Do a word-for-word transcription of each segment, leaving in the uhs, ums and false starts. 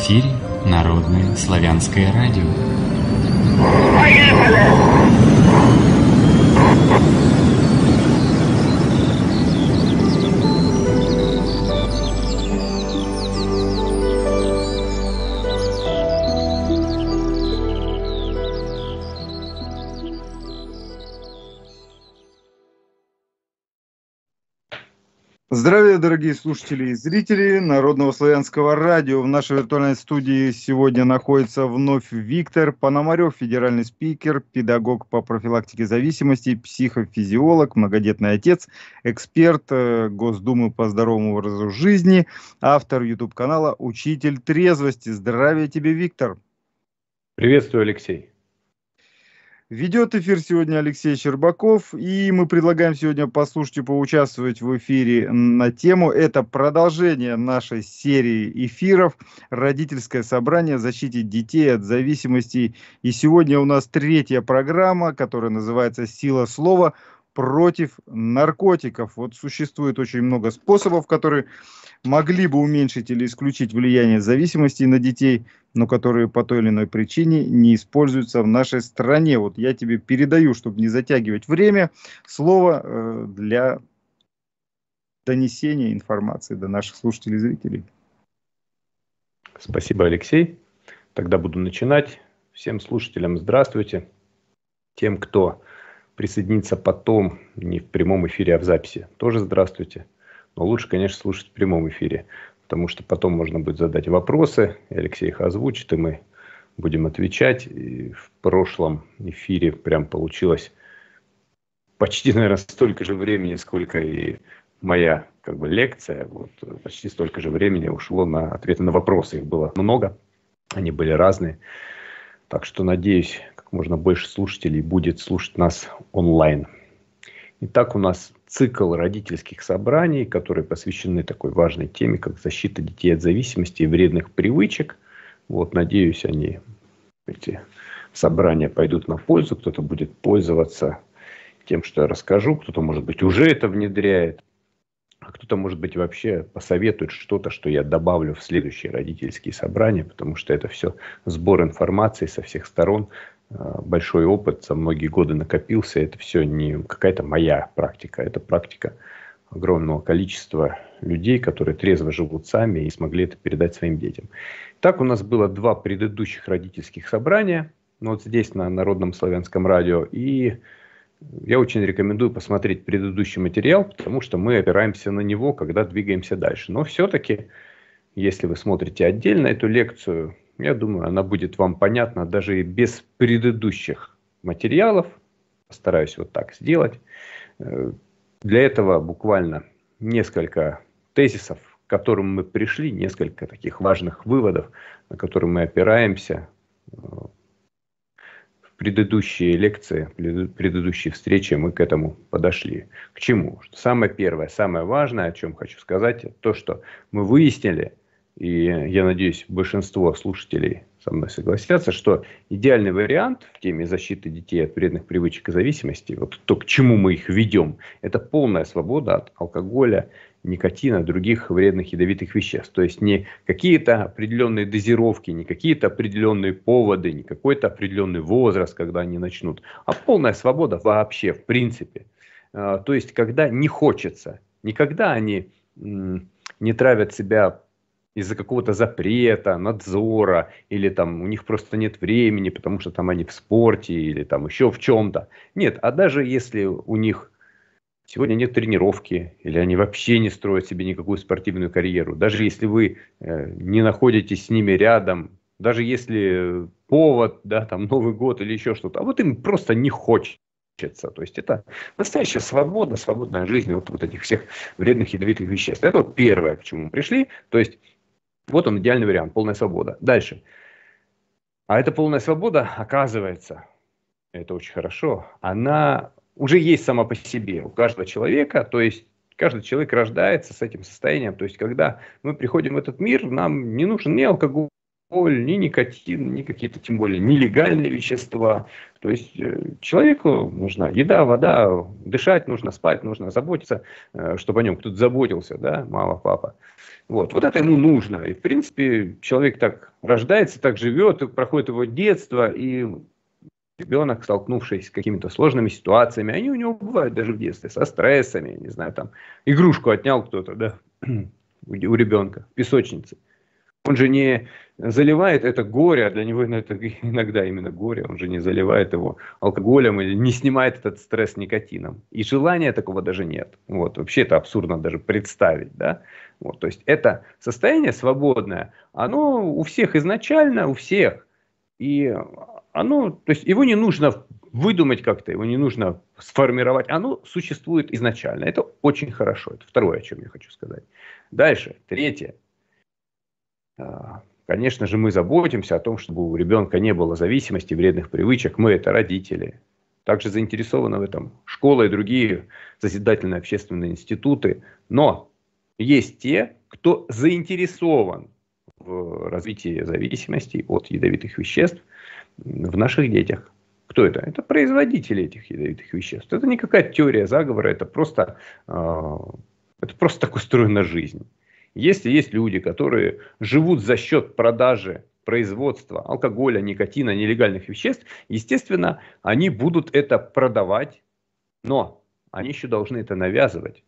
эфире Народное славянское радио. Здравия, дорогие слушатели и зрители Народного славянского радио. В нашей виртуальной студии сегодня находится вновь Виктор Пономарев, федеральный спикер, педагог по профилактике зависимости, психофизиолог, многодетный отец, эксперт Госдумы по здоровому образу жизни, автор YouTube-канала «Учитель трезвости». Здравия тебе, Виктор. Приветствую, Алексей. Ведет эфир сегодня Алексей Щербаков, и мы предлагаем сегодня послушать и поучаствовать в эфире на тему. Это продолжение нашей серии эфиров «Родительское собрание о защите детей от зависимости». И сегодня у нас третья программа, которая называется «Сила слова против наркотиков». Вот существует очень много способов, которые могли бы уменьшить или исключить влияние зависимости на детей, но которые по той или иной причине не используются в нашей стране. Вот я тебе передаю, чтобы не затягивать время, слово э, для донесения информации до наших слушателей и зрителей. Спасибо, Алексей. Тогда буду начинать. Всем слушателям здравствуйте. Тем, кто присоединится потом, не в прямом эфире, а в записи, тоже здравствуйте. Но лучше, конечно, слушать в прямом эфире, потому что потом можно будет задать вопросы, и Алексей их озвучит, и мы будем отвечать. И в прошлом эфире прям получилось почти, наверное, столько же времени, сколько и моя как бы лекция. Вот, почти столько же времени ушло на ответы на вопросы. Их было много, они были разные. Так что, надеюсь, как можно больше слушателей будет слушать нас онлайн. Итак, у нас цикл родительских собраний, которые посвящены такой важной теме, как защита детей от зависимости и вредных привычек. Вот, надеюсь, они, эти собрания пойдут на пользу. Кто-то будет пользоваться тем, что я расскажу. Кто-то, может быть, уже это внедряет. А кто-то, может быть, вообще посоветует что-то, что я добавлю в следующие родительские собрания. Потому что это все сбор информации со всех сторон. Большой опыт за многие годы накопился. Это все не какая-то моя практика. Это практика огромного количества людей, которые трезво живут сами и смогли это передать своим детям. Так, у нас было два предыдущих родительских собрания. Вот здесь на Народном славянском радио. И я очень рекомендую посмотреть предыдущий материал, потому что мы опираемся на него, когда двигаемся дальше. Но все-таки, если вы смотрите отдельно эту лекцию, я думаю, она будет вам понятна даже и без предыдущих материалов. Постараюсь вот так сделать. Для этого буквально несколько тезисов, к которым мы пришли, несколько таких важных выводов, на которые мы опираемся в предыдущие лекции, в предыдущие встречи мы к этому подошли. К чему? Самое первое, самое важное, о чем хочу сказать, это то, что мы выяснили, и я надеюсь, большинство слушателей со мной согласятся, что идеальный вариант в теме защиты детей от вредных привычек и зависимости, вот то, к чему мы их ведем, это полная свобода от алкоголя, никотина, других вредных ядовитых веществ. То есть не какие-то определенные дозировки, не какие-то определенные поводы, не какой-то определенный возраст, когда они начнут, а полная свобода вообще, в принципе. То есть когда не хочется, никогда они не травят себя из-за какого-то запрета, надзора, или там у них просто нет времени, потому что там они в спорте, или там еще в чем-то. Нет, а даже если у них сегодня нет тренировки, или они вообще не строят себе никакую спортивную карьеру, даже если вы э, не находитесь с ними рядом, даже если повод, да, там Новый год или еще что-то, а вот им просто не хочется. То есть это настоящая свобода, свободная жизнь вот, вот этих всех вредных ядовитых веществ. Это вот первое, к чему мы пришли. То есть вот он, идеальный вариант, полная свобода. Дальше. А эта полная свобода, оказывается, это очень хорошо, она уже есть сама по себе у каждого человека. То есть каждый человек рождается с этим состоянием. То есть когда мы приходим в этот мир, нам не нужен ни алкоголь, ни никотин, ни какие-то, тем более, нелегальные вещества. То есть человеку нужна еда, вода, дышать нужно, спать нужно, заботиться, чтобы о нем кто-то заботился, да, мама, папа. Вот, вот это ему нужно. И, в принципе, человек так рождается, так живет, и проходит его детство, и ребенок, столкнувшись с какими-то сложными ситуациями, они у него бывают даже в детстве, со стрессами, не знаю, там, игрушку отнял кто-то, да, у ребенка в песочнице. Он же не заливает это горе, а для него это иногда именно горе, он же не заливает его алкоголем или не снимает этот стресс никотином. И желания такого даже нет. Вот. Вообще это абсурдно даже представить. Да? Вот. То есть это состояние свободное, оно у всех изначально, у всех. И оно, то есть его не нужно выдумать как-то, его не нужно сформировать, оно существует изначально. Это очень хорошо. Это второе, о чем я хочу сказать. Дальше, третье. Конечно же, мы заботимся о том, чтобы у ребенка не было зависимости, вредных привычек. Мы это родители. Также заинтересованы в этом школа и другие созидательные общественные институты. Но есть те, кто заинтересован в развитии зависимости от ядовитых веществ в наших детях. Кто это? Это производители этих ядовитых веществ. Это не какая-то теория заговора, это просто, это просто так устроена жизнь. Если есть люди, которые живут за счет продажи, производства алкоголя, никотина, нелегальных веществ, естественно, они будут это продавать, но они еще должны это навязывать.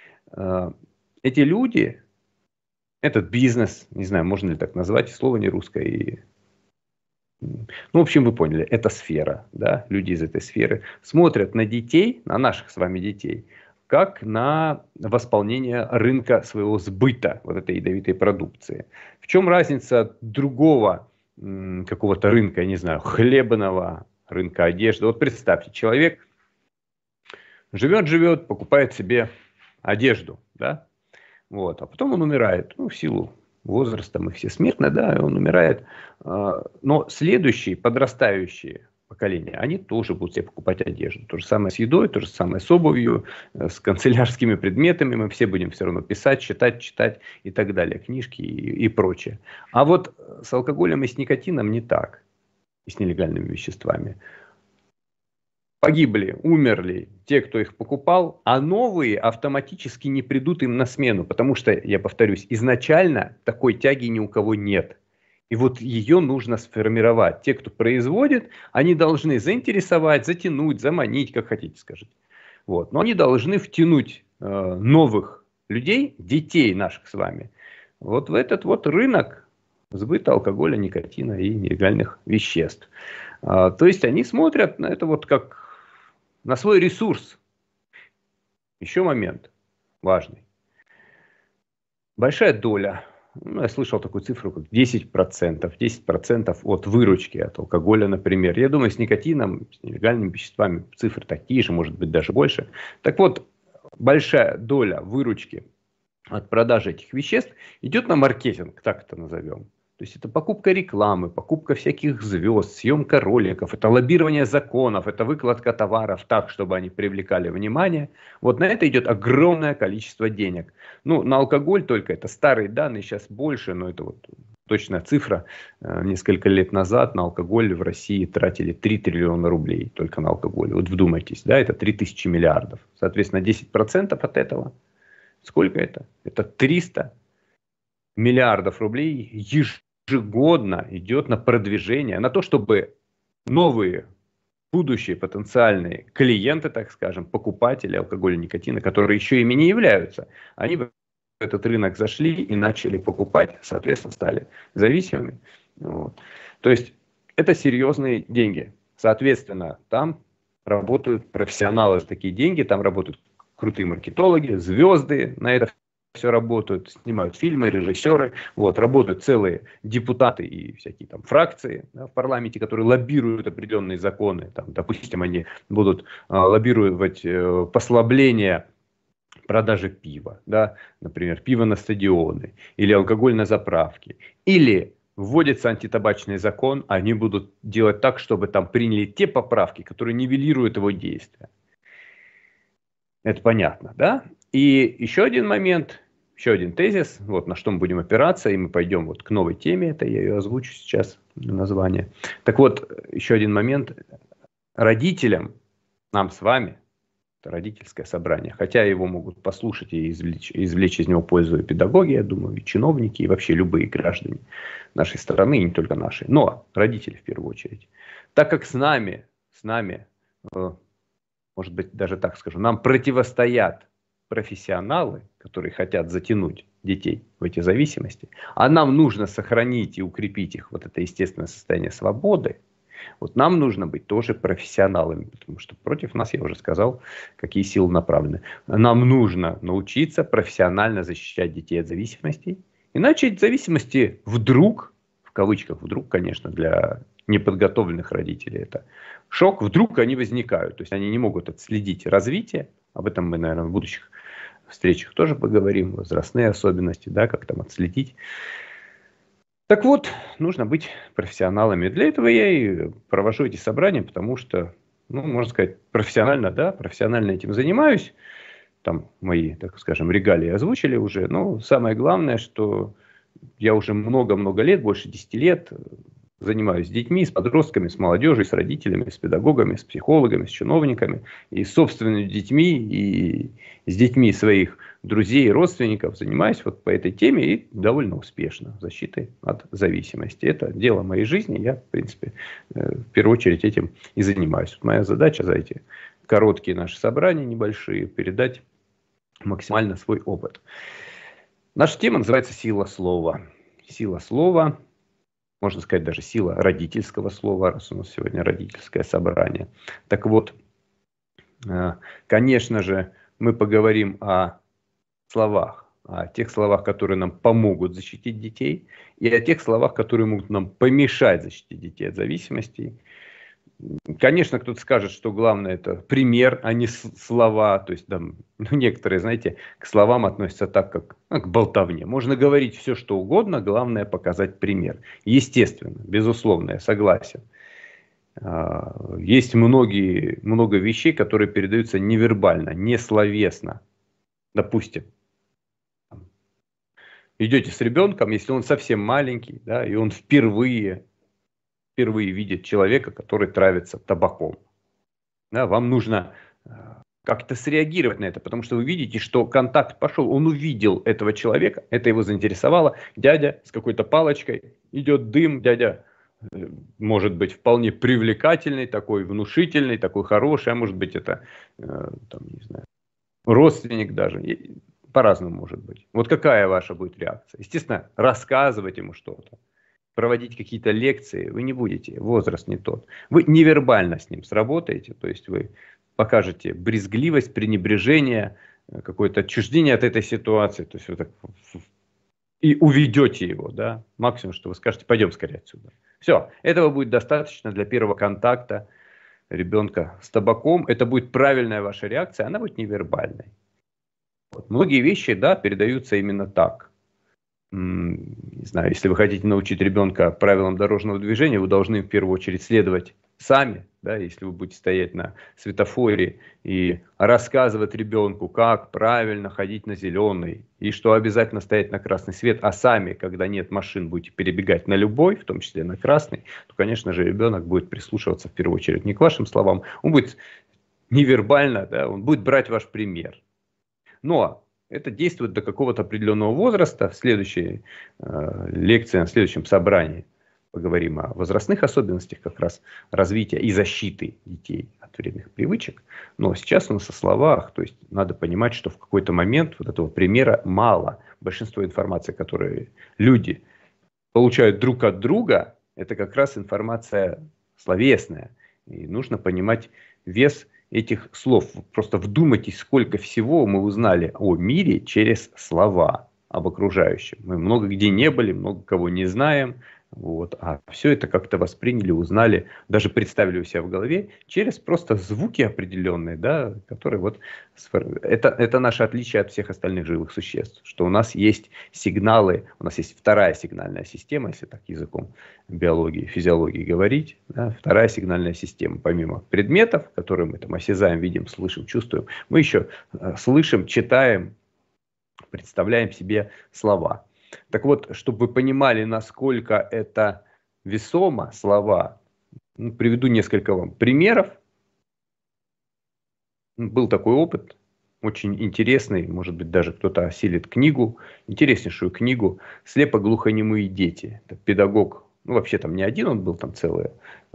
Эти люди, этот бизнес, не знаю, можно ли так назвать, слово не русское, ну, в общем, вы поняли, это сфера, да, люди из этой сферы смотрят на детей, на наших с вами детей, как на восполнение рынка своего сбыта вот этой ядовитой продукции. В чем разница другого м, какого-то рынка, я не знаю, хлебного, рынка одежды? Вот представьте, человек живет-живет, покупает себе одежду, да, вот, а потом он умирает, ну, в силу возраста, мы все смертны, да, и он умирает, но следующие, подрастающие поколения, они тоже будут себе покупать одежду. То же самое с едой, то же самое с обувью, с канцелярскими предметами. Мы все будем все равно писать, читать, читать и так далее. Книжки и, и прочее. А вот с алкоголем и с никотином не так. И с нелегальными веществами. Погибли, умерли те, кто их покупал, а новые автоматически не придут им на смену. Потому что, я повторюсь, изначально такой тяги ни у кого нет. И вот ее нужно сформировать. Те, кто производит, они должны заинтересовать, затянуть, заманить, как хотите скажите. Вот. Но они должны втянуть э, новых людей, детей наших с вами, вот в этот вот рынок сбыта алкоголя, никотина и нелегальных веществ. А, то есть они смотрят на это вот как на свой ресурс. Еще момент важный. Большая доля. Ну, я слышал такую цифру, как десять процентов. десять процентов от выручки от алкоголя, например. Я думаю, с никотином, с нелегальными веществами цифры такие же, может быть, даже больше. Так вот, большая доля выручки от продажи этих веществ идет на маркетинг, так это назовем. То есть это покупка рекламы, покупка всяких звезд, съемка роликов, это лоббирование законов, это выкладка товаров так, чтобы они привлекали внимание. Вот на это идет огромное количество денег. Ну, на алкоголь только, это старые данные, сейчас больше, но это вот точная цифра. Несколько лет назад на алкоголь в России тратили три триллиона рублей только на алкоголь. Вот вдумайтесь, да, это три тысячи миллиардов. Соответственно, десять процентов от этого. Сколько это? Это триста миллиардов рублей ежегодно. ежегодно идет на продвижение, на то, чтобы новые, будущие потенциальные клиенты, так скажем, покупатели алкоголя, никотина, которые еще ими не являются, они в этот рынок зашли и начали покупать, соответственно, стали зависимыми. Вот. То есть это серьезные деньги. Соответственно, там работают профессионалы за такие деньги, там работают крутые маркетологи, звезды на это все работают, снимают фильмы, режиссеры, вот, работают целые депутаты и всякие там фракции, да, в парламенте, которые лоббируют определенные законы. Там, допустим, они будут а, лоббировать э, послабление продажи пива, да, например, пиво на стадионы или алкоголь на заправке, или вводится антитабачный закон, они будут делать так, чтобы там приняли те поправки, которые нивелируют его действия. Это понятно, да? И еще один момент, еще один тезис, вот на что мы будем опираться, и мы пойдем вот к новой теме, это я ее озвучу сейчас, название. Так вот, еще один момент, родителям, нам с вами, это родительское собрание, хотя его могут послушать и извлечь, извлечь из него пользу и педагоги, я думаю, и чиновники, и вообще любые граждане нашей страны, и не только наши, но родители в первую очередь. Так как с нами, с нами, может быть, даже так скажу, нам противостоят профессионалы, которые хотят затянуть детей в эти зависимости, а нам нужно сохранить и укрепить их вот это естественное состояние свободы, вот нам нужно быть тоже профессионалами, потому что против нас, я уже сказал, какие силы направлены. Нам нужно научиться профессионально защищать детей от зависимостей, иначе эти зависимости вдруг, в кавычках вдруг, конечно, для неподготовленных родителей это шок, вдруг они возникают, то есть они не могут отследить развитие, об этом мы, наверное, в будущих встречах тоже поговорим, возрастные особенности, да, как там отследить. Так вот, нужно быть профессионалами. Для этого я и провожу эти собрания, потому что, ну, можно сказать, профессионально, да, профессионально этим занимаюсь. Там мои, так скажем, регалии озвучили уже. Но самое главное, что я уже много-много лет, больше десяти лет, занимаюсь с детьми, с подростками, с молодежью, с родителями, с педагогами, с психологами, с чиновниками, и с собственными детьми, и с детьми своих друзей и родственников. Занимаюсь вот по этой теме и довольно успешно защитой от зависимости. Это дело моей жизни, я, в принципе, в первую очередь этим и занимаюсь. Моя задача за эти короткие наши собрания небольшие передать максимально свой опыт. Наша тема называется «Сила слова». Сила слова. Можно сказать, даже сила родительского слова, раз у нас сегодня родительское собрание. Так вот, конечно же, мы поговорим о словах, о тех словах, которые нам помогут защитить детей, и о тех словах, которые могут нам помешать защитить детей от зависимостей. Конечно, кто-то скажет, что главное это пример, а не слова. То есть там, ну, некоторые, знаете, к словам относятся так, как ну, к болтовне. Можно говорить все, что угодно, главное показать пример. Естественно, безусловно, я согласен. Есть многие, много вещей, которые передаются невербально, не словесно. Допустим, идете с ребенком, если он совсем маленький, да, и он впервые... впервые видит человека, который травится табаком. Да, вам нужно как-то среагировать на это, потому что вы видите, что контакт пошел, он увидел этого человека, это его заинтересовало. Дядя с какой-то палочкой, идет дым, дядя может быть вполне привлекательный, такой внушительный, такой хороший, а может быть это, там, не знаю, родственник даже, по-разному может быть. Вот какая ваша будет реакция? Естественно, рассказывать ему что-то. Проводить какие-то лекции вы не будете, возраст не тот. Вы невербально с ним сработаете, то есть вы покажете брезгливость, пренебрежение, какое-то отчуждение от этой ситуации, то есть вы так и уведете его, да, максимум, что вы скажете, пойдем скорее отсюда. Все, этого будет достаточно для первого контакта ребенка с табаком, это будет правильная ваша реакция, она будет невербальной. Вот. Многие вещи, да, передаются именно так. Не знаю, если вы хотите научить ребенка правилам дорожного движения, вы должны в первую очередь следовать сами, да, если вы будете стоять на светофоре и рассказывать ребенку, как правильно ходить на зеленый, и что обязательно стоять на красный свет, а сами, когда нет машин, будете перебегать на любой, в том числе на красный, то, конечно же, ребенок будет прислушиваться в первую очередь не к вашим словам, он будет невербально, да, он будет брать ваш пример. Но это действует до какого-то определенного возраста. В следующей э, лекции, на следующем собрании поговорим о возрастных особенностях как раз развития и защиты детей от вредных привычек. Но сейчас у нас о словах, то есть надо понимать, что в какой-то момент вот этого примера мало. Большинство информации, которую люди получают друг от друга, это как раз информация словесная. И нужно понимать вес этих слов. Просто вдумайтесь, сколько всего мы узнали о мире через слова, об окружающем. Мы много где не были, много кого не знаем. Вот, а все это как-то восприняли, узнали, даже представили у себя в голове через просто звуки определенные, да, которые вот... Это, это наше отличие от всех остальных живых существ, что у нас есть сигналы, у нас есть вторая сигнальная система, если так языком биологии, физиологии говорить, да, вторая сигнальная система, помимо предметов, которые мы там осязаем, видим, слышим, чувствуем, мы еще слышим, читаем, представляем себе слова. Так вот, чтобы вы понимали, насколько это весомо, слова, ну, приведу несколько вам примеров, был такой опыт, очень интересный, может быть, даже кто-то осилит книгу, интереснейшую книгу «Слепо-глухонемые дети». Это педагог, ну, вообще там не один он был, там целая,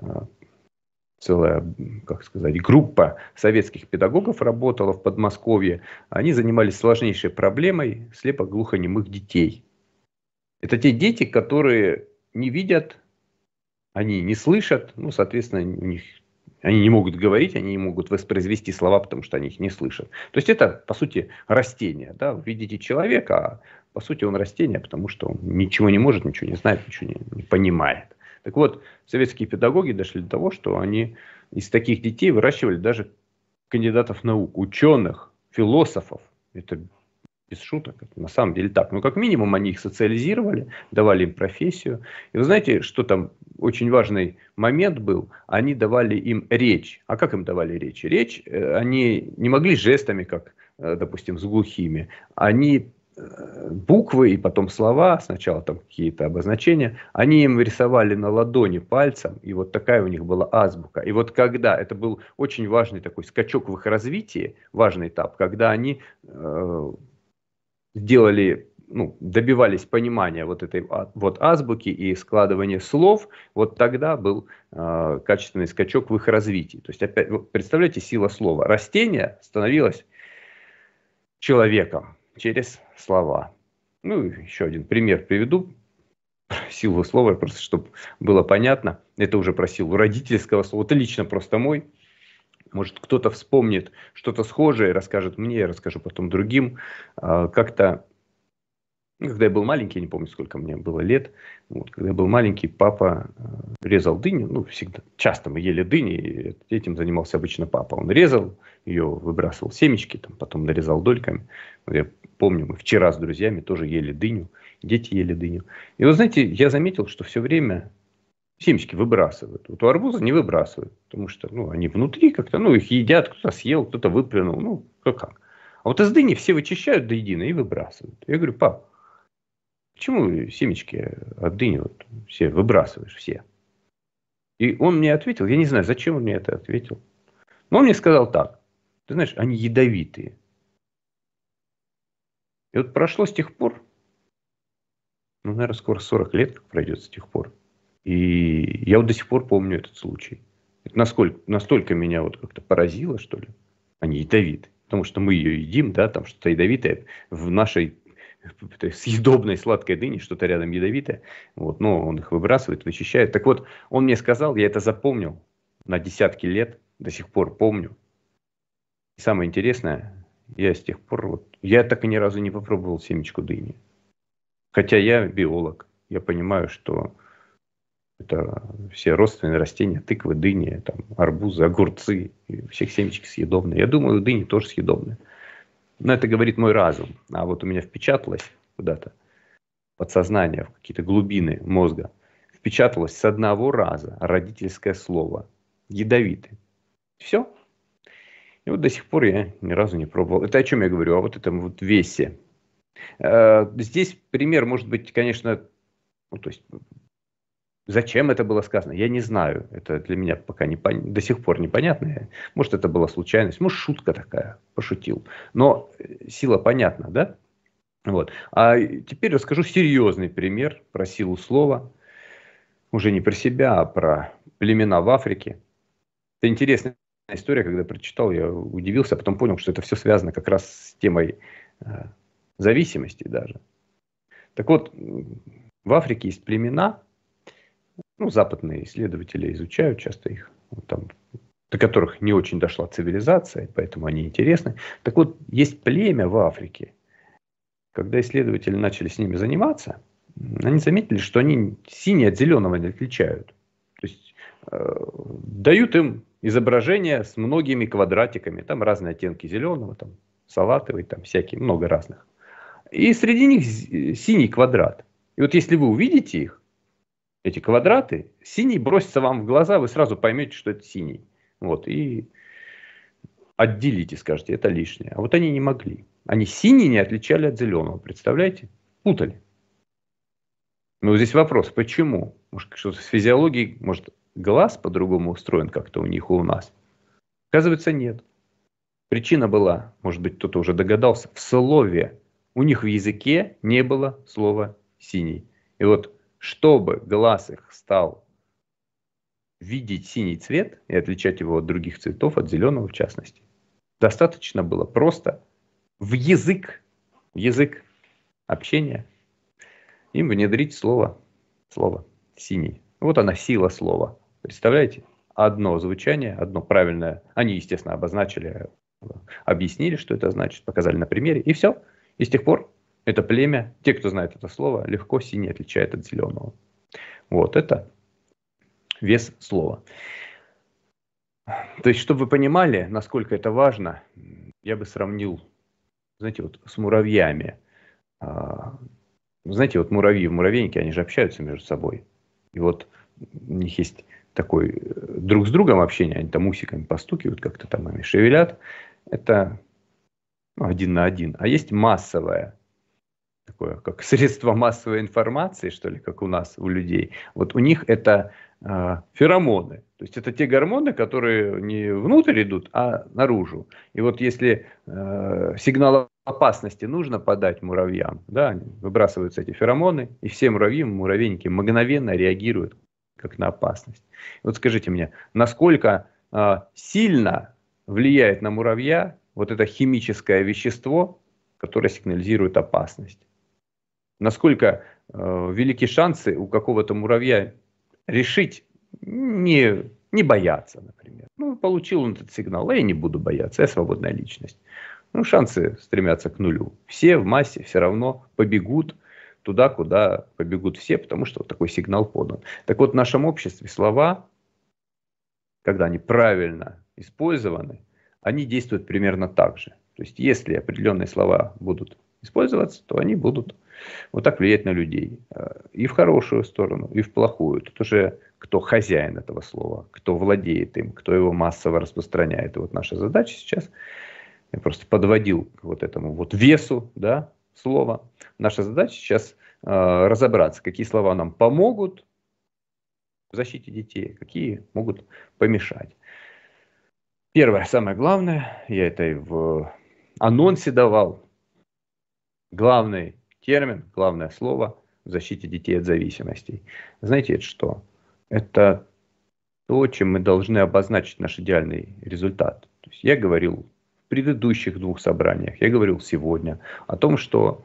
целая, как сказать, группа советских педагогов работала в Подмосковье. Они занимались сложнейшей проблемой слепо-глухонемых детей. Это те дети, которые не видят, они не слышат, ну, соответственно, у них, они не могут говорить, они не могут воспроизвести слова, потому что они их не слышат. То есть это, по сути, растение. Да? Вы видите человека, а по сути он растение, потому что он ничего не может, ничего не знает, ничего не, не понимает. Так вот, советские педагоги дошли до того, что они из таких детей выращивали даже кандидатов наук, ученых, философов. Это без шуток, это на самом деле так. Но как минимум они их социализировали, давали им профессию. И вы знаете, что там очень важный момент был? Они давали им речь. А как им давали речь? Речь они не могли жестами, как, допустим, с глухими. Они буквы и потом слова, сначала там какие-то обозначения, они им рисовали на ладони пальцем, и вот такая у них была азбука. И вот когда, это был очень важный такой скачок в их развитии, важный этап, когда они э, сделали, ну, добивались понимания вот этой вот азбуки и складывания слов, вот тогда был э, качественный скачок в их развитии. То есть, опять, представляете, сила слова. Растение становилось человеком через слова. Ну, еще один пример приведу. Силу слова, просто чтобы было понятно. Это уже про силу родительского слова. Это лично просто мой. Может, кто-то вспомнит что-то схожее, расскажет мне, я расскажу потом другим. Как-то, когда я был маленький, я не помню, сколько мне было лет, вот, когда я был маленький, папа резал дыню, ну, всегда, часто мы ели дыни, и этим занимался обычно папа. Он резал ее, выбрасывал семечки, там, потом нарезал дольками. Я помню, мы вчера с друзьями тоже ели дыню, дети ели дыню. И вы знаете, я заметил, что все время семечки выбрасывают. Вот у арбуза не выбрасывают, потому что, ну, они внутри как-то, ну, их едят, кто-то съел, кто-то выплюнул, ну, кто как. А вот из дыни все вычищают до единой и выбрасывают. Я говорю: пап, почему семечки от дыни вот все выбрасываешь, все? И он мне ответил, я не знаю, зачем он мне это ответил, но он мне сказал так: ты знаешь, они ядовитые. И вот прошло с тех пор, ну, наверное, скоро сорок лет пройдет с тех пор. И я вот до сих пор помню этот случай. Это насколько, настолько меня вот как-то поразило, что ли. Они ядовиты. Потому что мы ее едим, да, там что-то ядовитое в нашей съедобной сладкой дыне, что-то рядом ядовитое. Вот, но он их выбрасывает, вычищает. Так вот, он мне сказал, я это запомнил на десятки лет, до сих пор помню. И самое интересное, я с тех пор, вот, я так и ни разу не попробовал семечку дыни. Хотя я биолог, я понимаю, что это все родственные растения, тыквы, дыни, там, арбузы, огурцы, всех семечки съедобные. Я думаю, дыни тоже съедобные. Но это говорит мой разум. А вот у меня впечаталось куда-то подсознание, в какие-то глубины мозга, впечаталось с одного раза родительское слово. Ядовитый. Все. И вот до сих пор я ни разу не пробовал. Это о чем я говорю? О вот этом вот весе. Здесь пример может быть, конечно, ну, то есть, зачем это было сказано, я не знаю. Это для меня пока не, до сих пор непонятно. Может, это была случайность, может, шутка такая, пошутил. Но сила понятна, да? Вот. А теперь расскажу серьезный пример про силу слова. Уже не про себя, а про племена в Африке. Это интересная история, когда прочитал, я удивился, а потом понял, что это все связано как раз с темой э, зависимости даже. Так вот, в Африке есть племена, ну, западные исследователи изучают часто их, вот там, до которых не очень дошла цивилизация, поэтому они интересны. Так вот, есть племя в Африке. Когда исследователи начали с ними заниматься, они заметили, что они синий от зеленого не отличают. То есть, э, дают им изображения с многими квадратиками, там разные оттенки зеленого, там салатовый, там всякие, много разных. И среди них синий квадрат. И вот если вы увидите их, эти квадраты, синий бросится вам в глаза, вы сразу поймете, что это синий. Вот, и отделите, скажете, это лишнее. А вот они не могли. Они синий не отличали от зеленого, представляете? Путали. Ну, здесь вопрос, почему? Может, что-то с физиологией, может, глаз по-другому устроен как-то у них и у нас? Оказывается, нет. Причина была, может быть, кто-то уже догадался, в слове. У них в языке не было слова «синий». И вот, чтобы глаз их стал видеть синий цвет и отличать его от других цветов, от зеленого в частности, достаточно было просто в язык, в язык общения им внедрить слово, слово «синий». Вот она, сила слова. Представляете? Одно звучание, одно правильное. Они, естественно, обозначили, объяснили, что это значит, показали на примере, и все. И с тех пор это племя, те, кто знает это слово, легко синий отличает от зеленого. Вот это вес слова. То есть, чтобы вы понимали, насколько это важно, я бы сравнил, знаете, вот с муравьями. Знаете, вот муравьи в муравейнике, они же общаются между собой. И вот у них есть такой друг с другом общение, они там усиками постукивают, как-то там ими шевелят. Это ну, один на один. А есть массовое, такое, как средство массовой информации, что ли, как у нас, у людей. Вот у них это э, феромоны. То есть это те гормоны, которые не внутрь идут, а наружу. И вот если э, сигнал опасности нужно подать муравьям, да, выбрасываются эти феромоны, и все муравьи, муравейники мгновенно реагируют как на опасность. Вот скажите мне, насколько э, сильно влияет на муравья вот это химическое вещество, которое сигнализирует опасность? Насколько э, велики шансы у какого-то муравья решить не, не бояться, например. Ну, получил он этот сигнал, а я не буду бояться, я свободная личность. Ну, шансы стремятся к нулю. Все в массе все равно побегут туда, куда побегут все, потому что вот такой сигнал подан. Так вот, в нашем обществе слова, когда они правильно использованы, они действуют примерно так же. То есть, если определенные слова будут использоваться, то они будут вот так влиять на людей. И в хорошую сторону, и в плохую. Тут уже кто хозяин этого слова, кто владеет им, кто его массово распространяет. И вот наша задача сейчас, я просто подводил к вот этому вот весу, да, слова. Наша задача сейчас э, разобраться, какие слова нам помогут в защите детей, какие могут помешать. Первое, самое главное, я это и в анонсе давал, главный термин, главное слово в защите детей от зависимостей. Знаете, это что? Это то, чем мы должны обозначить наш идеальный результат. То есть я говорил в предыдущих двух собраниях, я говорил сегодня о том, что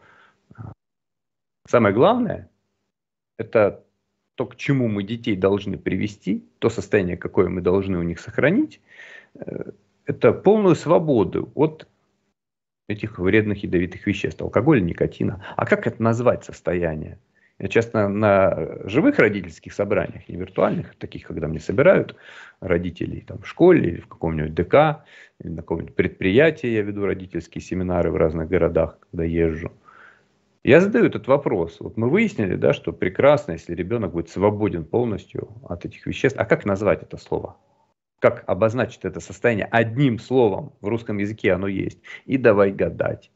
самое главное, это то, к чему мы детей должны привести, то состояние, какое мы должны у них сохранить, это полную свободу от этих вредных ядовитых веществ, алкоголя, никотина. А как это назвать состояние? Я часто на живых родительских собраниях, не виртуальных, таких, когда мне собирают родителей там, в школе или в каком-нибудь ДК, или на каком-нибудь предприятии, я веду родительские семинары в разных городах, когда езжу. Я задаю этот вопрос. Вот мы выяснили, да, что прекрасно, если ребенок будет свободен полностью от этих веществ. А как назвать это слово? Как обозначить это состояние одним словом? В русском языке оно есть. И давай гадать.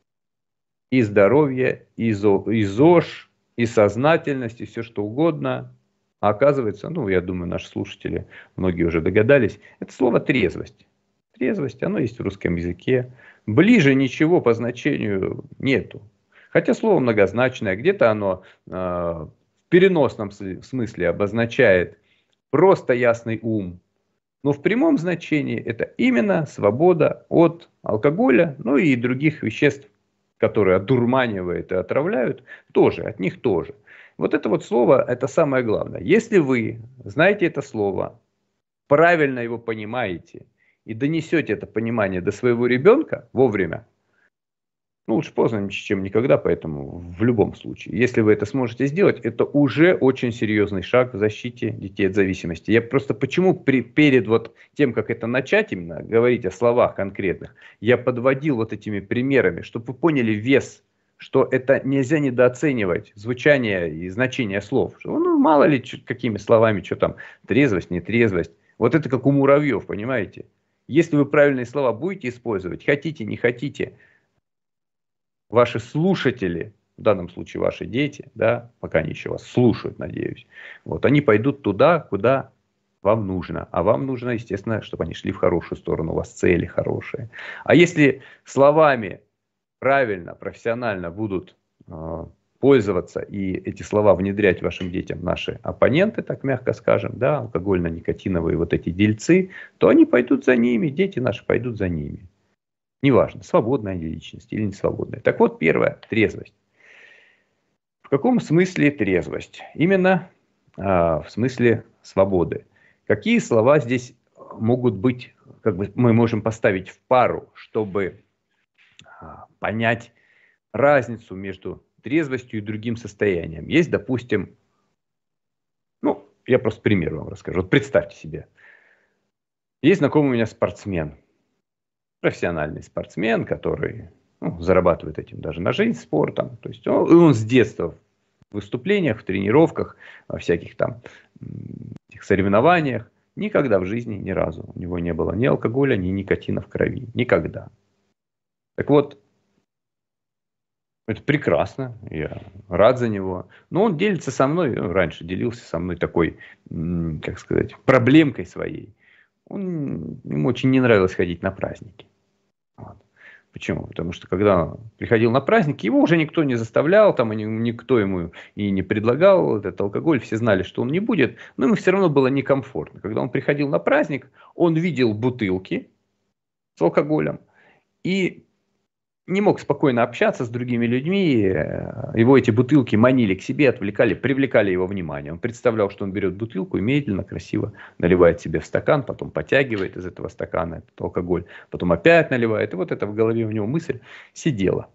И здоровье, и, зо, и ЗОЖ, и сознательность, и все что угодно. А оказывается, ну, я думаю, наши слушатели, многие уже догадались, это слово трезвость. Трезвость, оно есть в русском языке. Ближе ничего по значению нету. Хотя слово многозначное, где-то оно э, в переносном смысле обозначает просто ясный ум. Но в прямом значении это именно свобода от алкоголя, ну и других веществ, которые одурманивают и отравляют, тоже, от них тоже. Вот это вот слово, это самое главное. Если вы знаете это слово, правильно его понимаете и донесете это понимание до своего ребенка вовремя, ну, лучше поздно, чем никогда, поэтому в любом случае. Если вы это сможете сделать, это уже очень серьезный шаг в защите детей от зависимости. Я просто почему при, перед вот тем, как это начать именно, говорить о словах конкретных, я подводил вот этими примерами, чтобы вы поняли вес, что это нельзя недооценивать звучание и значение слов. Что, ну, мало ли какими словами, что там, трезвость, нетрезвость. Вот это как у муравьев, понимаете? Если вы правильные слова будете использовать, хотите, не хотите, ваши слушатели, в данном случае ваши дети, да, пока они еще вас слушают, надеюсь, вот, они пойдут туда, куда вам нужно. А вам нужно, естественно, чтобы они шли в хорошую сторону, у вас цели хорошие. А если словами правильно, профессионально будут э, пользоваться и эти слова внедрять вашим детям наши оппоненты, так мягко скажем, да, алкогольно-никотиновые вот эти дельцы, то они пойдут за ними, дети наши пойдут за ними. Неважно, свободная личность или не свободная. Так вот, первое, трезвость. В каком смысле трезвость? Именно э, в смысле свободы. Какие слова здесь могут быть, как бы мы можем поставить в пару, чтобы э, понять разницу между трезвостью и другим состоянием? Есть, допустим, ну, я просто пример вам расскажу. Вот представьте себе, есть знакомый у меня спортсмен, профессиональный спортсмен, который ну, зарабатывает этим даже на жизнь спортом. То есть он, он с детства в выступлениях, в тренировках, во всяких там этих соревнованиях никогда в жизни ни разу у него не было ни алкоголя, ни никотина в крови. Никогда. Так вот, это прекрасно, я рад за него. Но он делится со мной, раньше делился со мной такой, как сказать, проблемкой своей. Он, ему очень не нравилось ходить на праздники. Вот. Почему? Потому что когда он приходил на праздники, его уже никто не заставлял, там, и никто ему и не предлагал этот алкоголь, все знали, что он не будет, но ему все равно было некомфортно. Когда он приходил на праздник, он видел бутылки с алкоголем и не мог спокойно общаться с другими людьми, его эти бутылки манили к себе, отвлекали, привлекали его внимание. Он представлял, что он берет бутылку и медленно, красиво наливает себе в стакан, потом подтягивает из этого стакана этот алкоголь, потом опять наливает. И вот это в голове у него мысль сидела.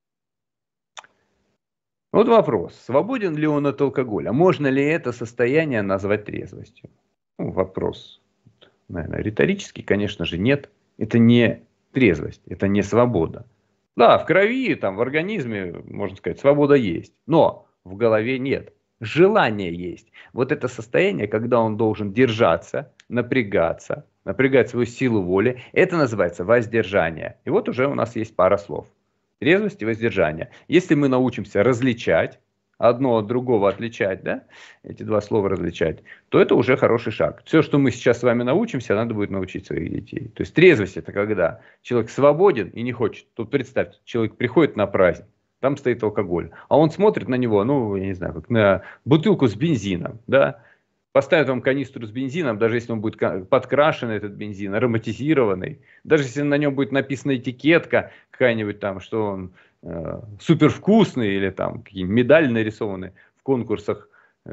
Вот вопрос, свободен ли он от алкоголя? Можно ли это состояние назвать трезвостью? Ну, вопрос, наверное, риторический, конечно же, нет. Это не трезвость, это не свобода. Да, в крови, там, в организме, можно сказать, свобода есть, но в голове нет. Желание есть. Вот это состояние, когда он должен держаться, напрягаться, напрягать свою силу воли, это называется воздержание. И вот уже у нас есть пара слов. Трезвость и воздержание. Если мы научимся различать, одно от другого отличать, да, эти два слова различать, то это уже хороший шаг. Все, что мы сейчас с вами научимся, надо будет научить своих детей. То есть трезвость — это когда человек свободен и не хочет. Тут представьте, человек приходит на праздник, там стоит алкоголь, а он смотрит на него, ну, я не знаю, как на бутылку с бензином, да, поставит вам канистру с бензином, даже если он будет подкрашенный, этот бензин, ароматизированный, даже если на нем будет написана этикетка какая-нибудь там, что он э, супер вкусный, или там какие-нибудь медали нарисованы в конкурсах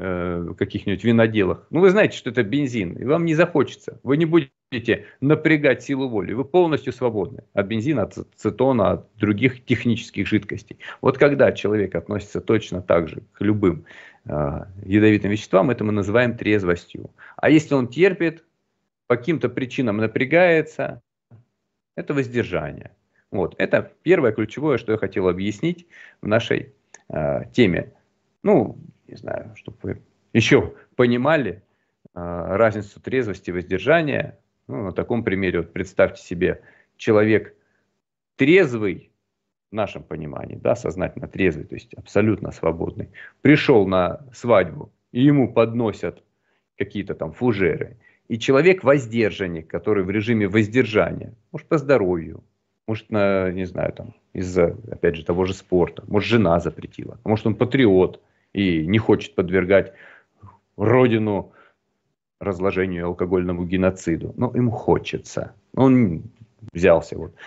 э, каких-нибудь виноделах. Ну, вы знаете, что это бензин, и вам не захочется. Вы не будете напрягать силу воли. Вы полностью свободны от бензина, от цетона, от других технических жидкостей. Вот когда человек относится точно так же к любым ядовитым веществам, это мы называем трезвостью. А если он терпит, по каким-то причинам напрягается, это воздержание. Вот. Это первое ключевое, что я хотел объяснить в нашей э, теме. Ну, не знаю, чтобы вы еще понимали э, разницу трезвости и воздержания. Ну, на таком примере вот представьте себе, человек трезвый, в нашем понимании, да, сознательно трезвый, то есть абсолютно свободный, пришел на свадьбу, и ему подносят какие-то там фужеры, и человек воздержанник, который в режиме воздержания, может, по здоровью, может, на, не знаю, там, из-за, опять же, того же спорта, может, жена запретила, может, он патриот и не хочет подвергать родину разложению, алкогольному геноциду, но ему хочется, он взялся вот.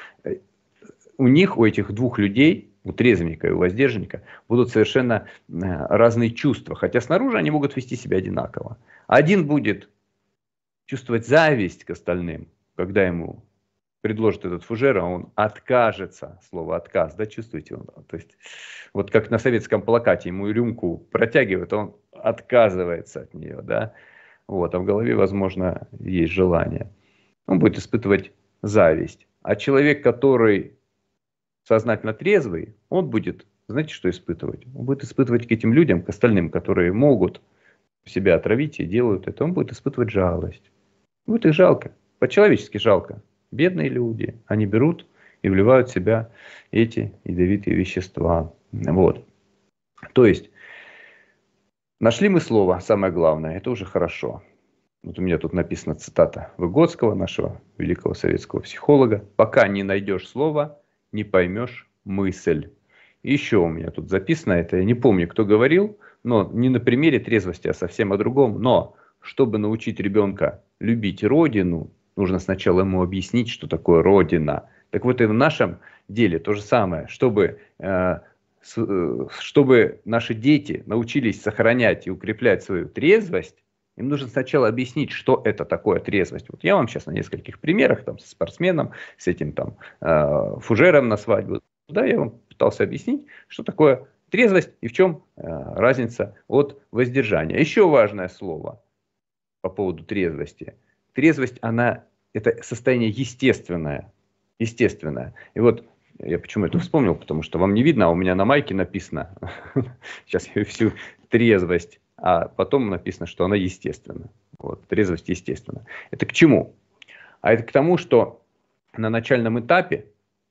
У них, у этих двух людей, у трезвенника и у воздержанника, будут совершенно разные чувства. Хотя снаружи они могут вести себя одинаково. Один будет чувствовать зависть к остальным, когда ему предложат этот фужер, а он откажется. Слово отказ, да, чувствуете? То есть, вот как на советском плакате ему рюмку протягивают, он отказывается от нее, да. Вот, а в голове, возможно, есть желание. Он будет испытывать зависть. А человек, который сознательно трезвый, он будет, знаете, что испытывать? Он будет испытывать к этим людям, к остальным, которые могут себя отравить и делают это, он будет испытывать жалость. Будет их жалко, по-человечески жалко. Бедные люди, они берут и вливают в себя эти ядовитые вещества. Вот. То есть, нашли мы слово, самое главное, это уже хорошо. Вот у меня тут написана цитата Выгодского, нашего великого советского психолога. «Пока не найдешь слово, не поймешь мысль». И еще у меня тут записано это, я не помню, кто говорил, но не на примере трезвости, а совсем о другом. Но чтобы научить ребенка любить родину, нужно сначала ему объяснить, что такое родина. Так вот и в нашем деле то же самое. Чтобы, э, с, чтобы наши дети научились сохранять и укреплять свою трезвость, им нужно сначала объяснить, что это такое трезвость. Вот я вам сейчас на нескольких примерах, там, со спортсменом, с этим там, э, фужером на свадьбу, да, я вам пытался объяснить, что такое трезвость и в чем э, разница от воздержания. Еще важное слово по поводу трезвости. Трезвость, она, это состояние естественное. Естественное. И вот я почему это вспомнил, потому что вам не видно, а у меня на майке написано, сейчас я всю трезвость, а потом написано, что она естественна. Вот, трезвость естественна. Это к чему? А это к тому, что на начальном этапе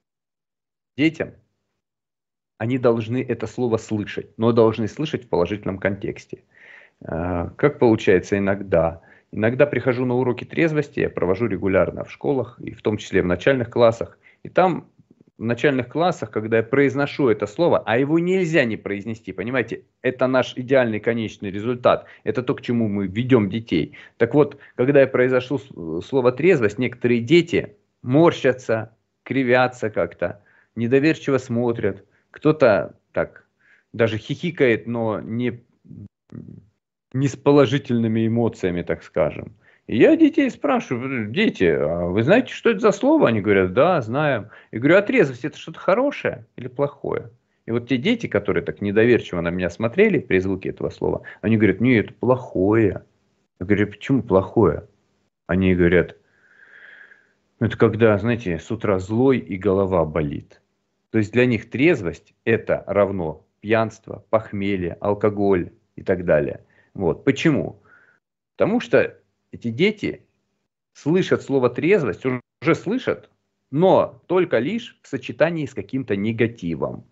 детям они должны это слово слышать, но должны слышать в положительном контексте. Как получается иногда? Иногда прихожу на уроки трезвости, я провожу регулярно в школах, и в том числе в начальных классах. И там в начальных классах, когда я произношу это слово, а его нельзя не произнести, понимаете, это наш идеальный конечный результат, это то, к чему мы ведем детей. Так вот, когда я произношу слово трезвость, некоторые дети морщатся, кривятся как-то, недоверчиво смотрят, кто-то так даже хихикает, но не, не с положительными эмоциями, так скажем. И я детей спрашиваю: дети, а вы знаете, что это за слово? Они говорят: да, знаем. Я говорю: а трезвость — это что-то хорошее или плохое? И вот те дети, которые так недоверчиво на меня смотрели при звуке этого слова, они говорят: нет, это плохое. Я говорю: почему плохое? Они говорят: это когда, знаете, с утра злой и голова болит. То есть для них трезвость — это равно пьянство, похмелье, алкоголь и так далее. Вот. Почему? Потому что эти дети слышат слово трезвость, уже слышат, но только лишь в сочетании с каким-то негативом.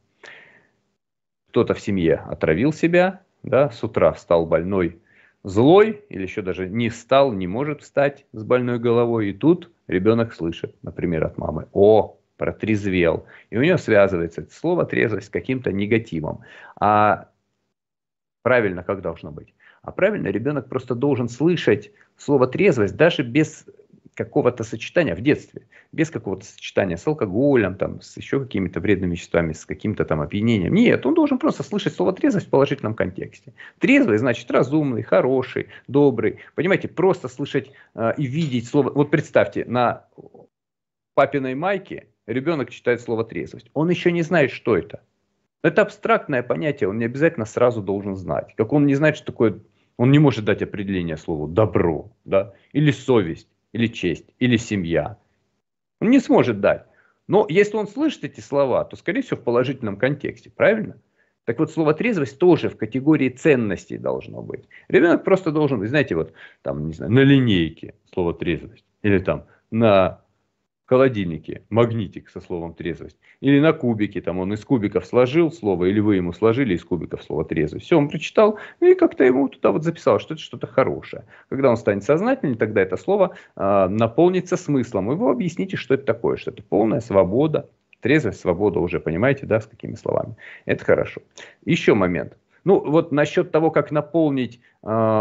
Кто-то в семье отравил себя, да, с утра встал больной, злой, или еще даже не встал, не может встать с больной головой, и тут ребенок слышит, например, от мамы: о, протрезвел. И у него связывается это слово трезвость с каким-то негативом. А правильно как должно быть? А правильно ребенок просто должен слышать слово трезвость даже без какого-то сочетания в детстве. Без какого-то сочетания с алкоголем, там, с еще какими-то вредными веществами, с каким-то там опьянением. Нет, он должен просто слышать слово трезвость в положительном контексте. Трезвый значит разумный, хороший, добрый. Понимаете, просто слышать э, и видеть слово. Вот представьте, на папиной майке ребенок читает слово трезвость. Он еще не знает, что это. Это абстрактное понятие, он не обязательно сразу должен знать. Как он не знает, что такое, он не может дать определение слову добро, да, или совесть, или честь, или семья. Он не сможет дать. Но если он слышит эти слова, то, скорее всего, в положительном контексте, правильно? Так вот, слово трезвость тоже в категории ценностей должно быть. Ребенок просто должен быть, знаете, вот там, не знаю, на линейке слово трезвость, или там на холодильнике магнитик со словом трезвость. Или на кубике, там он из кубиков сложил слово, или вы ему сложили из кубиков слово трезвость. Все, он прочитал и как-то ему туда вот записал, что это что-то хорошее. Когда он станет сознательным, тогда это слово э, наполнится смыслом. И вы объясните, что это такое, что это полная свобода. Трезвость, свобода уже, понимаете, да, с какими словами. Это хорошо. Еще момент. Ну, вот насчет того, как наполнить э,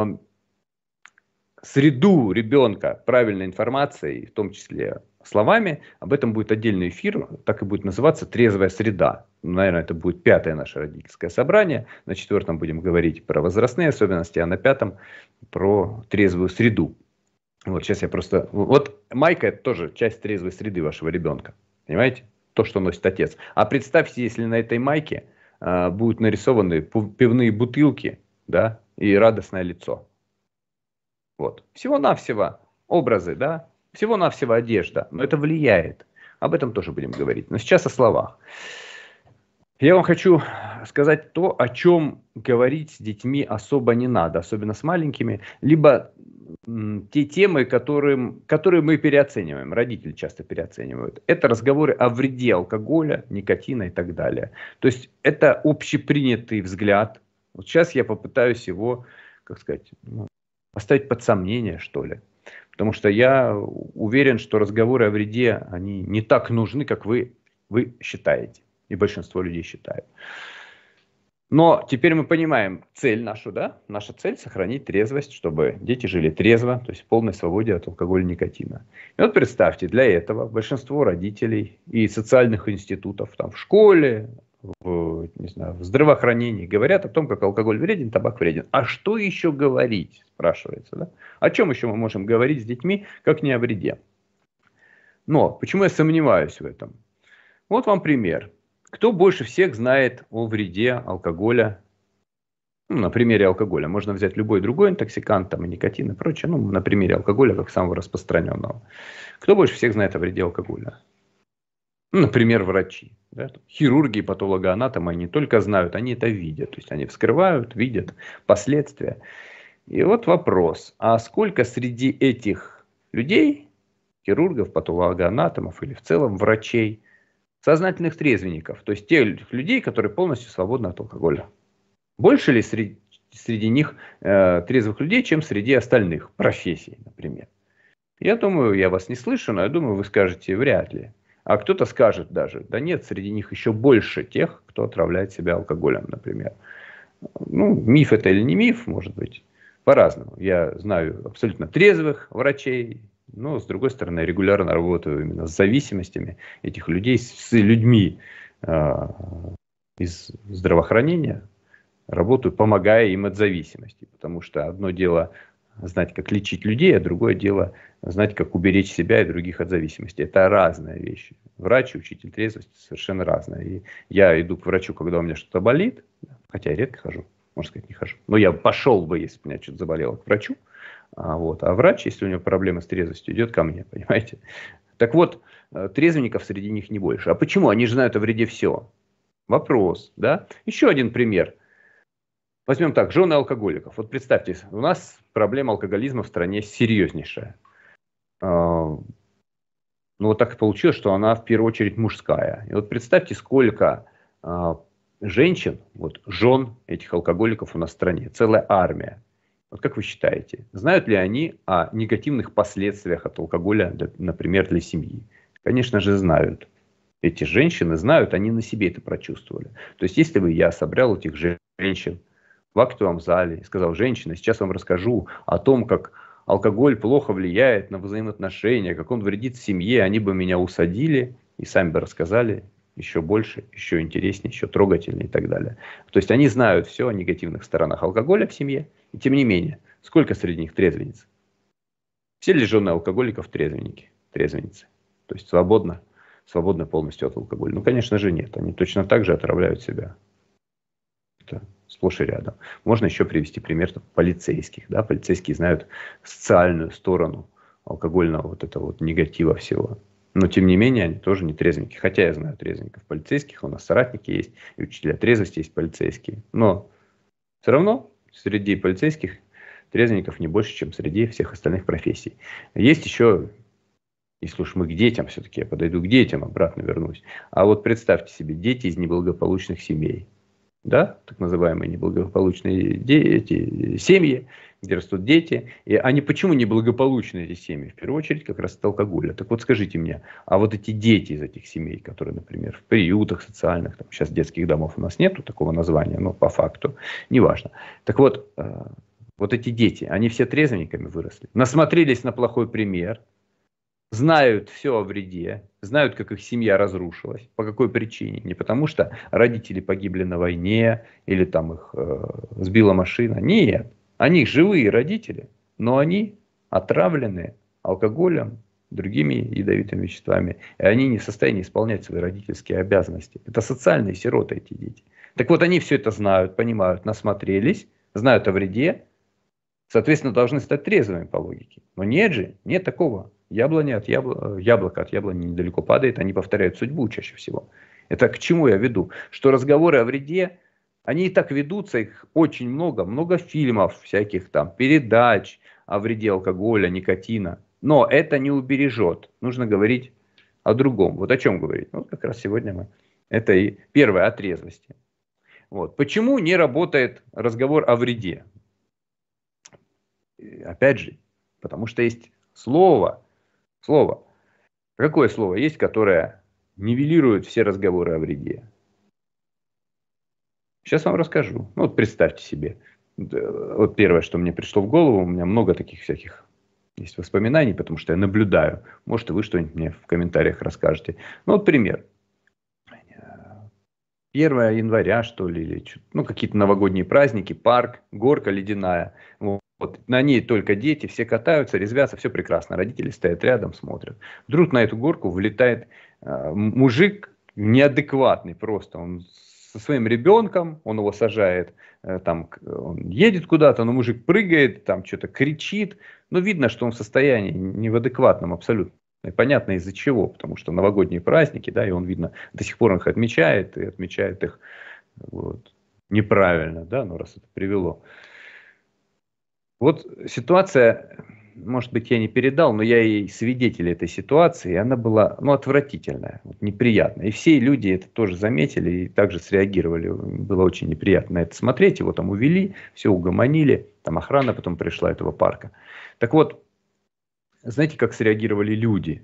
среду ребенка правильной информацией, в том числе словами, об этом будет отдельный эфир, так и будет называться «Трезвая среда». Наверное, это будет пятое наше родительское собрание. На четвертом будем говорить про возрастные особенности, а на пятом про трезвую среду. Вот сейчас я просто... Вот майка — это тоже часть трезвой среды вашего ребенка. Понимаете? То, что носит отец. А представьте, если на этой майке а, будут нарисованы пивные бутылки, да, и радостное лицо. Вот. Всего-навсего образы, да, всего-навсего одежда, но это влияет. Об этом тоже будем говорить. Но сейчас о словах. Я вам хочу сказать то, о чем говорить с детьми особо не надо, особенно с маленькими, либо м, те темы, которым, которые мы переоцениваем, родители часто переоценивают. Это разговоры о вреде алкоголя, никотина и так далее. То есть это общепринятый взгляд. Вот сейчас я попытаюсь его, как сказать, ну, поставить под сомнение, что ли. Потому что я уверен, что разговоры о вреде, они не так нужны, как вы, вы считаете. И большинство людей считают. Но теперь мы понимаем цель нашу, да? Наша цель — сохранить трезвость, чтобы дети жили трезво, то есть в полной свободе от алкоголя и никотина. И вот представьте, для этого большинство родителей и социальных институтов там, в школе, в, не знаю, в здравоохранении говорят о том, как алкоголь вреден, табак вреден. А что еще говорить, спрашивается, да? О чем еще мы можем говорить с детьми, как не о вреде? Но почему я сомневаюсь в этом? Вот вам пример. Кто больше всех знает о вреде алкоголя? Ну, на примере алкоголя. Можно взять любой другой интоксикант, там, и никотин и прочее. Ну, на примере алкоголя, как самого распространенного. Кто больше всех знает о вреде алкоголя? Ну, например, врачи. Да? Хирурги и патологоанатомы не только знают, они это видят. То есть они вскрывают, видят последствия. И вот вопрос. А сколько среди этих людей, хирургов, патологоанатомов или в целом врачей, сознательных трезвенников, то есть тех людей, которые полностью свободны от алкоголя? Больше ли среди, среди них э, трезвых людей, чем среди остальных профессий, например? Я думаю, я вас не слышу, но я думаю, вы скажете вряд ли. А кто-то скажет даже, да нет, среди них еще больше тех, кто отравляет себя алкоголем, например. Ну, миф это или не миф, может быть, по-разному. Я знаю абсолютно трезвых врачей, но, с другой стороны, я регулярно работаю именно с зависимостями этих людей, с людьми э, из здравоохранения. Работаю, помогая им от зависимости. Потому что одно дело знать, как лечить людей, а другое дело знать, как уберечь себя и других от зависимости. Это разные вещи. Врач и учитель трезвости совершенно разные. И я иду к врачу, когда у меня что-то болит, хотя я редко хожу, можно сказать, не хожу. Но я пошел бы, если бы у меня что-то заболело, к врачу. А, вот. а врач, если у него проблемы с трезвостью, идет ко мне, понимаете? Так вот, трезвенников среди них не больше. А почему? Они же знают о вреде все. Вопрос, да? Еще один пример. Возьмем так, жены алкоголиков. Вот представьте, у нас проблема алкоголизма в стране серьезнейшая. Ну вот так и получилось, что она в первую очередь мужская. И вот представьте, сколько женщин, вот, жен этих алкоголиков у нас в стране. Целая армия. Вот как вы считаете, знают ли они о негативных последствиях от алкоголя, например, для семьи? Конечно же, знают. Эти женщины знают, они на себе это прочувствовали. То есть, если бы я собрал этих женщин в актовом зале и сказал: женщины, сейчас вам расскажу о том, как алкоголь плохо влияет на взаимоотношения, как он вредит семье, они бы меня усадили и сами бы рассказали еще больше, еще интереснее, еще трогательнее и так далее. То есть они знают все о негативных сторонах алкоголя в семье, и тем не менее, сколько среди них трезвенниц? Все ли жены алкоголиков трезвенники, трезвенницы? То есть свободно, свободно полностью от алкоголя? Ну, конечно же, нет. Они точно так же отравляют себя. Это сплошь и рядом. Можно еще привести пример полицейских. Да? Полицейские знают социальную сторону алкогольного вот этого вот негатива всего. Но, тем не менее, они тоже не трезвенники. Хотя я знаю трезвенников полицейских, у нас соратники есть, и учителя трезвости есть полицейские. Но все равно среди полицейских трезвенников не больше, чем среди всех остальных профессий. Есть еще, если уж мы к детям, все-таки я подойду к детям, обратно вернусь. А вот представьте себе, дети из неблагополучных семей. Да, так называемые неблагополучные дети, семьи, где растут дети. И они почему неблагополучные, эти семьи? В первую очередь как раз от алкоголя. Так вот скажите мне, а вот эти дети из этих семей, которые, например, в приютах социальных, там, сейчас детских домов у нас нету такого названия, но по факту, неважно. Так вот, вот эти дети, они все трезвенниками выросли, насмотрелись на плохой пример, знают все о вреде, знают, как их семья разрушилась. По какой причине? Не потому, что родители погибли на войне или там их э, сбила машина. Нет. Они живые родители, но они отравлены алкоголем, другими ядовитыми веществами. И они не в состоянии исполнять свои родительские обязанности. Это социальные сироты, эти дети. Так вот, они все это знают, понимают, насмотрелись, знают о вреде, соответственно, должны стать трезвыми по логике. Но нет же, нет такого. Яблоня от ябл... Яблоко от яблони недалеко падает, они повторяют судьбу чаще всего. Это к чему я веду? Что разговоры о вреде, они и так ведутся, их очень много, много фильмов, всяких там передач о вреде алкоголя, никотина. Но это не убережет. Нужно говорить о другом. Вот о чем говорить? Ну, как раз сегодня мы. Это и первое, о трезвости. Вот. Почему не работает разговор о вреде? Опять же, потому что есть слово, слово. Какое слово есть, которое нивелирует все разговоры о вреде? Сейчас вам расскажу. Ну, вот представьте себе. Вот первое, что мне пришло в голову, у меня много таких всяких есть воспоминаний, потому что я наблюдаю. Может, и вы что-нибудь мне в комментариях расскажете. Ну, вот пример. первое января, что ли, или ну, какие-то новогодние праздники, парк, горка ледяная. Вот. На ней только дети, все катаются, резвятся, все прекрасно. Родители стоят рядом, смотрят. Вдруг на эту горку влетает э, мужик неадекватный просто. Он со своим ребенком, он его сажает, э, там, он едет куда-то, но мужик прыгает, там что-то кричит. Но видно, что он в состоянии не в адекватном абсолютно. И понятно из-за чего, потому что новогодние праздники, да, и он, видно, до сих пор их отмечает, и отмечает их вот, неправильно, да, ну раз это привело. Вот ситуация, может быть, я не передал, но я и свидетель этой ситуации, и она была, ну, отвратительная, вот, неприятная. И все люди это тоже заметили и также среагировали. Было очень неприятно на это смотреть, его там увели, все угомонили, там охрана потом пришла этого парка. Так вот, знаете, как среагировали люди?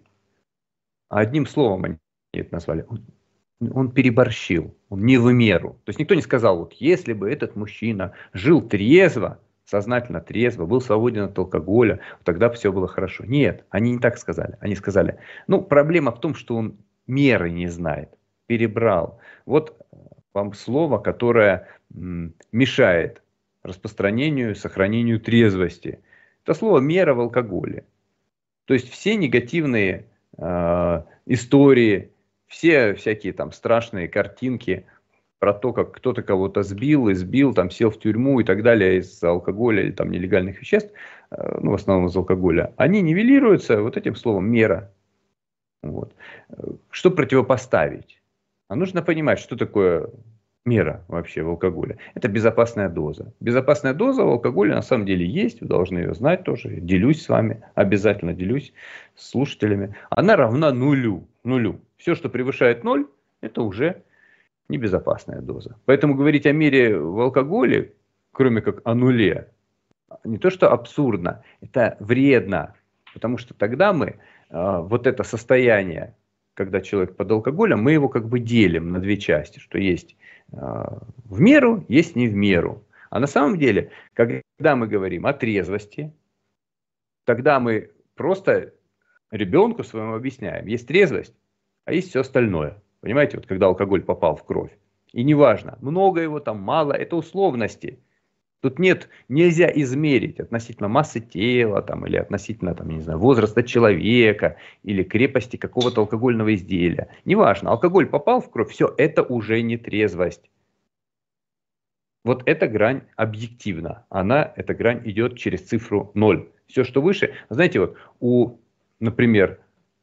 Одним словом они это назвали. Он, он переборщил, он не в меру. То есть никто не сказал, вот если бы этот мужчина жил трезво, сознательно трезво, был свободен от алкоголя, тогда бы все было хорошо. Нет, они не так сказали. Они сказали, ну, проблема в том, что он меры не знает, перебрал. Вот вам слово, которое м, мешает распространению, сохранению трезвости. Это слово мера в алкоголе. То есть все негативные э, истории, все всякие там страшные картинки про то, как кто-то кого-то сбил, избил, там сел в тюрьму и так далее из-за алкоголя или там нелегальных веществ, э, ну в основном из алкоголя, они нивелируются вот этим словом мера. Вот. Что противопоставить? А нужно понимать, что такое мера вообще в алкоголе. Это безопасная доза. Безопасная доза в алкоголе на самом деле есть, вы должны ее знать тоже. Делюсь с вами, обязательно делюсь с слушателями. Она равна нулю. нулю. Все, что превышает ноль, это уже небезопасная доза. Поэтому говорить о мере в алкоголе, кроме как о нуле, не то что абсурдно, это вредно. Потому что тогда мы э, вот это состояние, когда человек под алкоголем, мы его как бы делим на две части, что есть э, в меру, есть не в меру. А на самом деле, когда мы говорим о трезвости, тогда мы просто ребенку своему объясняем, есть трезвость, а есть все остальное. Понимаете, вот когда алкоголь попал в кровь. И неважно, много его там, мало, это условности. Тут нет, нельзя измерить относительно массы тела, там, или относительно там, не знаю, возраста человека, или крепости какого-то алкогольного изделия. Неважно, алкоголь попал в кровь, все, это уже не трезвость. Вот эта грань объективна. Она, эта грань идет через цифру ноль. Все, что выше, знаете, вот у, например,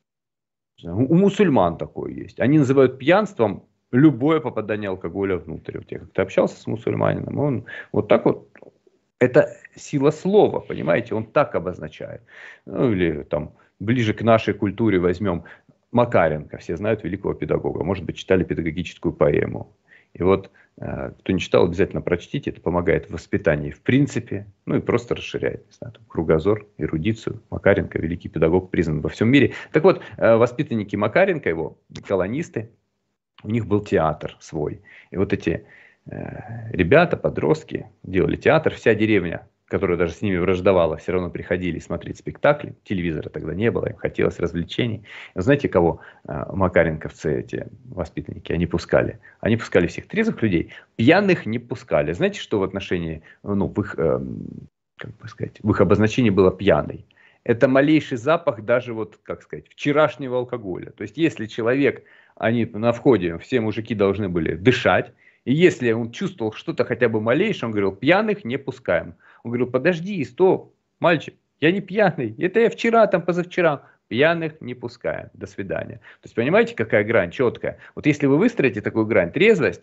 у мусульман такое есть. Они называют пьянством любое попадание алкоголя внутрь. Вот я как-то общался с мусульманином, он вот так вот, это сила слова, понимаете, он так обозначает. Ну или там ближе к нашей культуре возьмем Макаренко, все знают великого педагога, может быть, читали педагогическую поэму. И вот, кто не читал, обязательно прочтите, это помогает в воспитании в принципе, ну и просто расширяет, не знаю, там, кругозор, эрудицию. Макаренко, великий педагог, признан во всем мире. Так вот, воспитанники Макаренко, его колонисты, у них был театр свой. И вот эти э, ребята, подростки, делали театр, вся деревня, которая даже с ними враждовала, все равно приходили смотреть спектакли. Телевизора тогда не было, им хотелось развлечений. И знаете, кого э, макаренковцы, эти воспитанники, они пускали? Они пускали всех трезвых людей, пьяных не пускали. Знаете, что в отношении, ну, в их, э, как бы сказать, в их обозначении было пьяный? Это малейший запах даже, вот, как сказать, вчерашнего алкоголя. То есть, если человек, они на входе, все мужики должны были дышать, и если он чувствовал что-то хотя бы малейшее, он говорил, пьяных не пускаем. Он говорил, подожди, стоп, мальчик, я не пьяный, это я вчера, там, позавчера. Пьяных не пускаем, до свидания. То есть, понимаете, какая грань четкая? Вот если вы выстроите такую грань, трезвость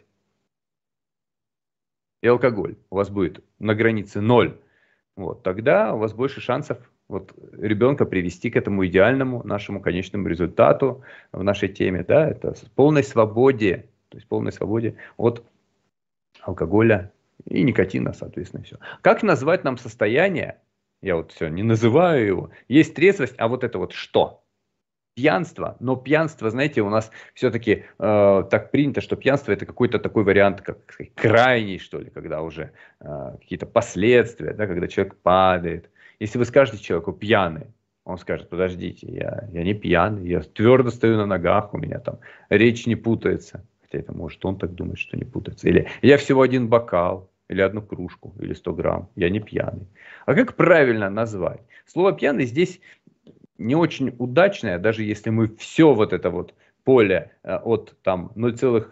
и алкоголь у вас будет на границе ноль, вот, тогда у вас больше шансов вот, ребенка привести к этому идеальному нашему конечному результату в нашей теме, да, это полной свободе, то есть полной свободе от алкоголя и никотина, соответственно, все. Как назвать нам состояние, Я вот все не называю его. Есть трезвость, а вот это вот что? Пьянство. Но пьянство, знаете, у нас все-таки э, так принято, что пьянство это какой-то такой вариант, как сказать, крайний, что ли, когда уже э, какие-то последствия, да, когда человек падает. Если вы скажете человеку пьяный, он скажет: подождите, я, я не пьяный, я твердо стою на ногах, у меня там речь не путается. Хотя это может он так думает, что не путается. Или я всего один бокал, или одну кружку, или сто грамм, я не пьяный. А как правильно назвать? Слово пьяный здесь не очень удачное, даже если мы все вот это вот поле э, от там ноль целых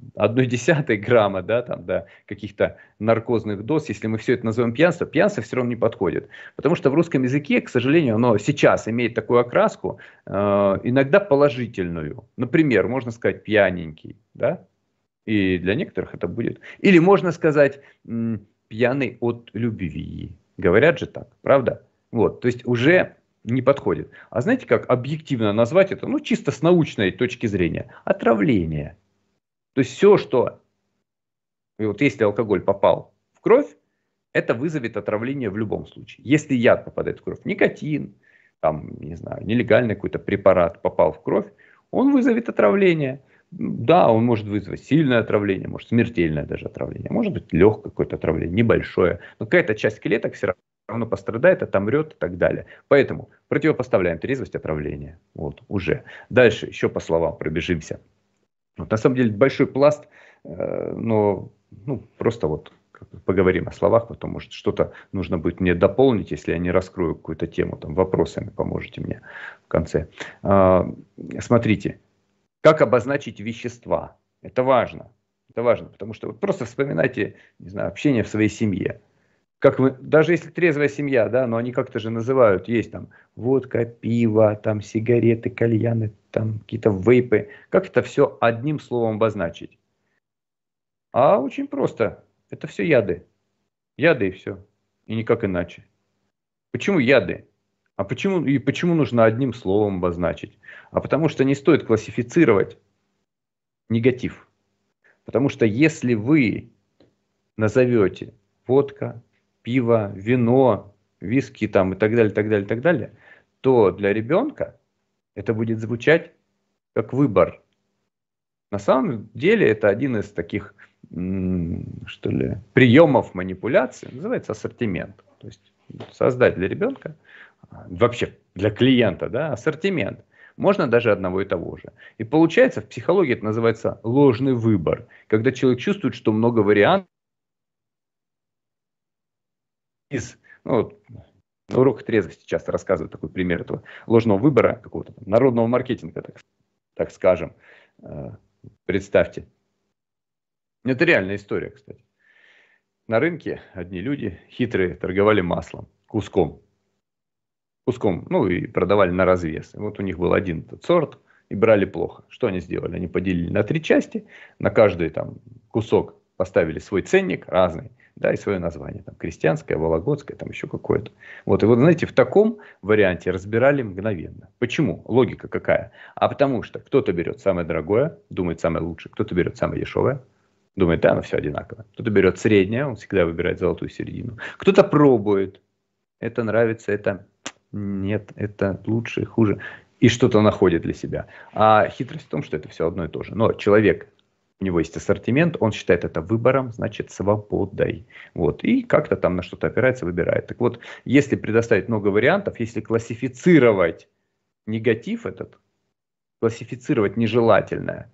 одна грамма, да, там, до каких-то наркозных доз, если мы все это назовем пьянство, пьянство все равно не подходит. Потому что в русском языке, к сожалению, оно сейчас имеет такую окраску, э, иногда положительную. Например, можно сказать пьяненький, да, и для некоторых это будет. Или можно сказать м, пьяный от любви. Говорят же так, правда? Вот, то есть уже не подходит. А знаете, как объективно назвать это? Ну, чисто с научной точки зрения. Отравление. То есть все, что... И вот если алкоголь попал в кровь, это вызовет отравление в любом случае. Если яд попадает в кровь, никотин, там, не знаю, нелегальный какой-то препарат попал в кровь, он вызовет отравление. Да, он может вызвать сильное отравление, может смертельное даже отравление, может быть легкое какое-то отравление, небольшое. Но какая-то часть клеток все равно равно пострадает, отомрет и так далее. Поэтому противопоставляем трезвость, отравление. Вот, уже. Дальше еще по словам пробежимся. Вот, на самом деле большой пласт, э, но ну, просто вот поговорим о словах, потом может что-то нужно будет мне дополнить, если я не раскрою какую-то тему, там вопросами поможете мне в конце. Э, смотрите, как обозначить вещества? Это важно. Это важно, потому что вот просто вспоминайте, не знаю, общение в своей семье. Как вы, даже если трезвая семья, да, но они как-то же называют, есть там водка, пиво, там сигареты, кальяны, там какие-то вейпы. Как это все одним словом обозначить? А очень просто. Это все яды. Яды и все. И никак иначе. Почему яды? А почему, и почему нужно одним словом обозначить? А потому что не стоит классифицировать негатив. Потому что если вы назовете водка, пиво, вино, виски там и так далее, так далее, так далее, то для ребенка это будет звучать как выбор. На самом деле это один из таких, что ли, приемов манипуляции, называется ассортимент. То есть создать для ребенка, вообще для клиента, да, ассортимент. Можно даже одного и того же. И получается, в психологии это называется ложный выбор. Когда человек чувствует, что много вариантов, из, ну, вот, на уроках трезвости часто рассказывают такой пример этого ложного выбора, какого-то там народного маркетинга, так, так скажем. Представьте. Это реальная история, кстати. На рынке одни люди хитрые торговали маслом, куском. Куском, ну и продавали на развес. И вот у них был один этот сорт, и брали плохо. Что они сделали? Они поделили на три части, на каждый там кусок поставили свой ценник разный, да, и свое название, там, крестьянское, вологодское, там еще какое-то. Вот, и вот, знаете, в таком варианте разбирали мгновенно. Почему? Логика какая? А потому что кто-то берет самое дорогое, думает самое лучшее, кто-то берет самое дешевое, думает, да, оно все одинаково. Кто-то берет среднее, он всегда выбирает золотую середину. Кто-то пробует, это нравится, это нет, это лучше, хуже, и что-то находит для себя. А хитрость в том, что это все одно и то же. Но человек, у него есть ассортимент, он считает это выбором, значит свободой. Вот. И как-то там на что-то опирается, выбирает. Так вот, если предоставить много вариантов, если классифицировать негатив этот, классифицировать нежелательное,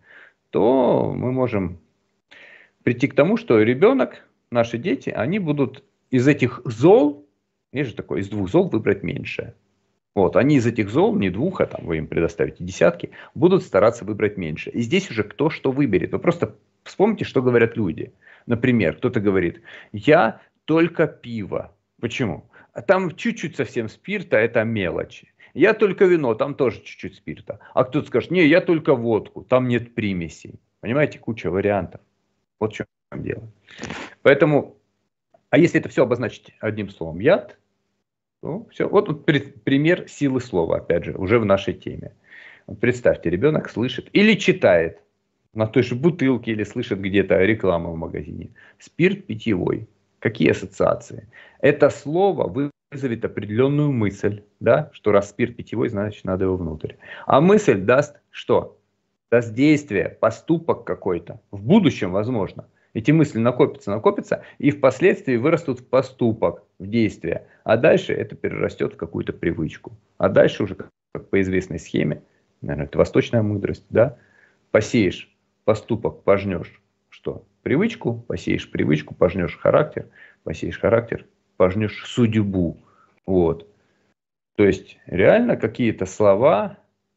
то мы можем прийти к тому, что ребенок, наши дети, они будут из этих зол, есть же такое, из двух зол выбрать меньшее. Вот, они из этих зол, не двух, а там вы им предоставите десятки, будут стараться выбрать меньше. И здесь уже кто что выберет. Вы просто вспомните, что говорят люди. Например, кто-то говорит, я только пиво. Почему? А там чуть-чуть совсем спирта, это мелочи. Я только вино, там тоже чуть-чуть спирта. А кто-то скажет, не, я только водку, там нет примесей. Понимаете, куча вариантов. Вот в чем дело. Поэтому, а если это все обозначить одним словом, яд, ну, все. Вот, вот пример силы слова, опять же, уже в нашей теме. Вот представьте, ребенок слышит или читает на той же бутылке или слышит где-то рекламу в магазине. Спирт питьевой. Какие ассоциации? Это слово вызовет определенную мысль, да, что раз спирт питьевой, значит надо его внутрь. А мысль даст что? Даст действие, поступок какой-то. В будущем, возможно. Эти мысли накопятся, накопятся и впоследствии вырастут в поступок, в действие. А дальше это перерастет в какую-то привычку. А дальше уже, как, как по известной схеме, наверное, это восточная мудрость, да, посеешь поступок, пожнешь что? Привычку, посеешь привычку, пожнешь характер, посеешь характер, пожнешь судьбу. Вот. То есть реально какие-то слова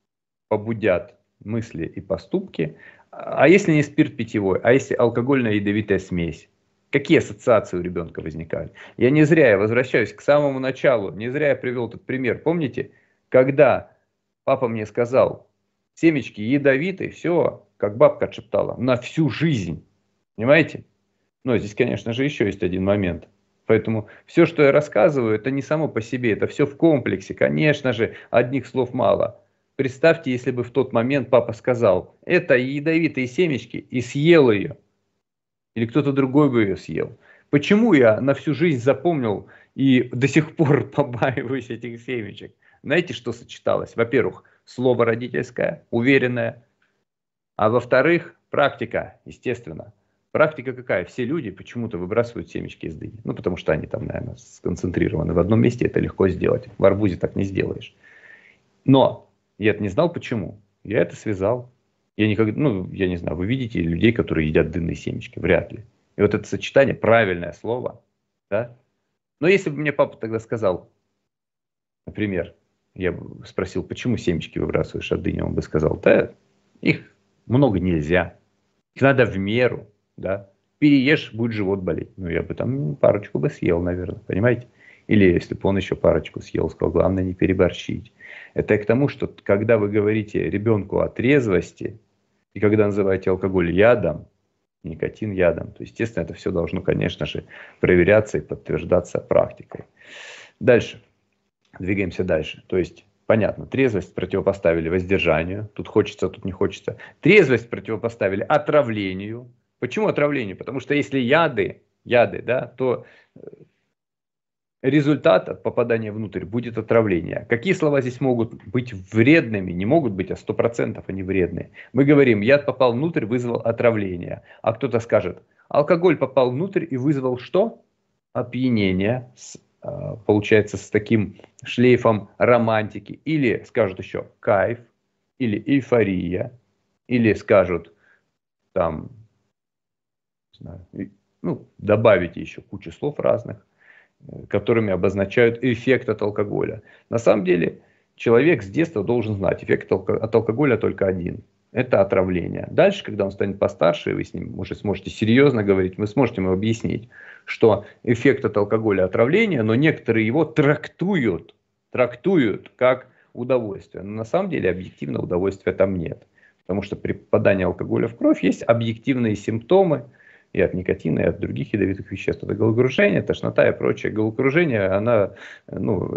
побудят мысли и поступки. А если не спирт питьевой, а если алкогольная ядовитая смесь? Какие ассоциации у ребенка возникают? Я не зря, я возвращаюсь к самому началу, не зря я привел этот пример. Помните, когда папа мне сказал, семечки ядовитые, все, как бабка отшептала, на всю жизнь. Понимаете? Но здесь, конечно же, еще есть один момент. Поэтому все, что я рассказываю, это не само по себе, это все в комплексе. Конечно же, одних слов мало. Представьте, если бы в тот момент папа сказал, это ядовитые семечки, и съел ее. Или кто-то другой бы ее съел. Почему я на всю жизнь запомнил и до сих пор побаиваюсь этих семечек? Знаете, что сочеталось? Во-первых, слово родительское, уверенное. А во-вторых, практика, естественно. Практика какая? Все люди почему-то выбрасывают семечки из дыни. Ну, потому что они там, наверное, сконцентрированы в одном месте, это легко сделать. В арбузе так не сделаешь. Но я это не знал, почему. Я это связал. Я никогда, ну, я не знаю, вы видите людей, которые едят дынные семечки? Вряд ли. И вот это сочетание, правильное слово, да? Но если бы мне папа тогда сказал, например, я бы спросил, почему семечки выбрасываешь от дыни, он бы сказал, да, их много нельзя, их надо в меру, да? Переешь, будет живот болеть. Ну, я бы там парочку бы съел, наверное, понимаете? Или если бы он еще парочку съел, сказал, главное не переборщить. Это к тому, что когда вы говорите ребенку о трезвости, и когда называете алкоголь ядом, никотин ядом, то, естественно, это все должно, конечно же, проверяться и подтверждаться практикой. Дальше. Двигаемся дальше. То есть, понятно, трезвость противопоставили воздержанию. Тут хочется, тут не хочется. Трезвость противопоставили отравлению. Почему отравлению? Потому что если яды, яды, да, то результат от попадания внутрь будет отравление. Какие слова здесь могут быть вредными? Не могут быть, а сто процентов они вредные. Мы говорим, яд попал внутрь, вызвал отравление. А кто-то скажет, алкоголь попал внутрь и вызвал что? Опьянение, с, получается, с таким шлейфом романтики. Или скажут еще кайф, или эйфория, или скажут там, не знаю, ну, добавите еще кучу слов разных, которыми обозначают эффект от алкоголя. На самом деле, человек с детства должен знать, эффект от алкоголя только один. Это отравление. Дальше, когда он станет постарше, и вы с ним уже сможете серьезно говорить, вы сможете ему объяснить, что эффект от алкоголя отравление, но некоторые его трактуют, трактуют как удовольствие. Но на самом деле объективно удовольствия там нет. Потому что при попадании алкоголя в кровь есть объективные симптомы, и от никотина, и от других ядовитых веществ. Это головокружение, тошнота и прочее. Головокружение, она, ну,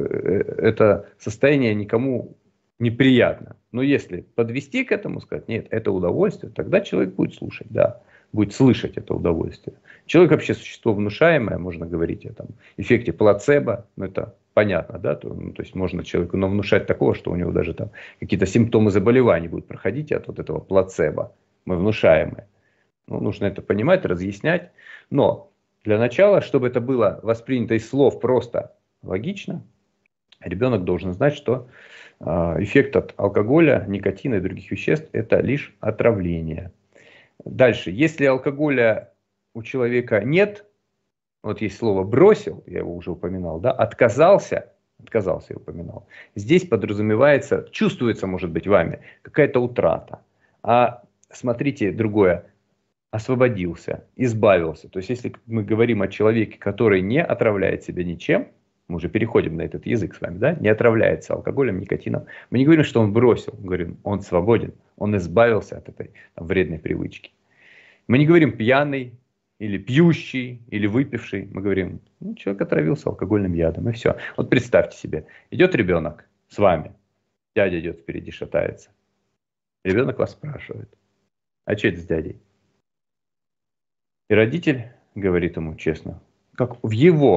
это состояние никому неприятно. Но если подвести к этому, сказать, нет, это удовольствие, тогда человек будет слушать, да, будет слышать это удовольствие. Человек вообще существо внушаемое, можно говорить о там, эффекте плацебо, ну это понятно, да, то, ну, то есть можно человеку навнушать такого, что у него даже там какие-то симптомы заболеваний будут проходить от вот этого плацебо. Мы внушаемые. Ну, нужно это понимать, разъяснять. Но для начала, чтобы это было воспринято из слов просто логично, ребенок должен знать, что э, эффект от алкоголя, никотина и других веществ – это лишь отравление. Дальше. Если алкоголя у человека нет, вот есть слово «бросил», я его уже упоминал, да, «отказался», отказался, я упоминал. Здесь подразумевается, чувствуется, может быть, вами какая-то утрата. А смотрите другое. Освободился, избавился. То есть, если мы говорим о человеке, который не отравляет себя ничем, мы уже переходим на этот язык с вами, да, не отравляется алкоголем, никотином, мы не говорим, что он бросил, мы говорим, он свободен, он избавился от этой там, вредной привычки. Мы не говорим пьяный, или пьющий, или выпивший, мы говорим, ну, человек отравился алкогольным ядом, и все. Вот представьте себе, идет ребенок с вами, дядя идет впереди, шатается, ребенок вас спрашивает, а что это с дядей? И родитель говорит ему честно, как в его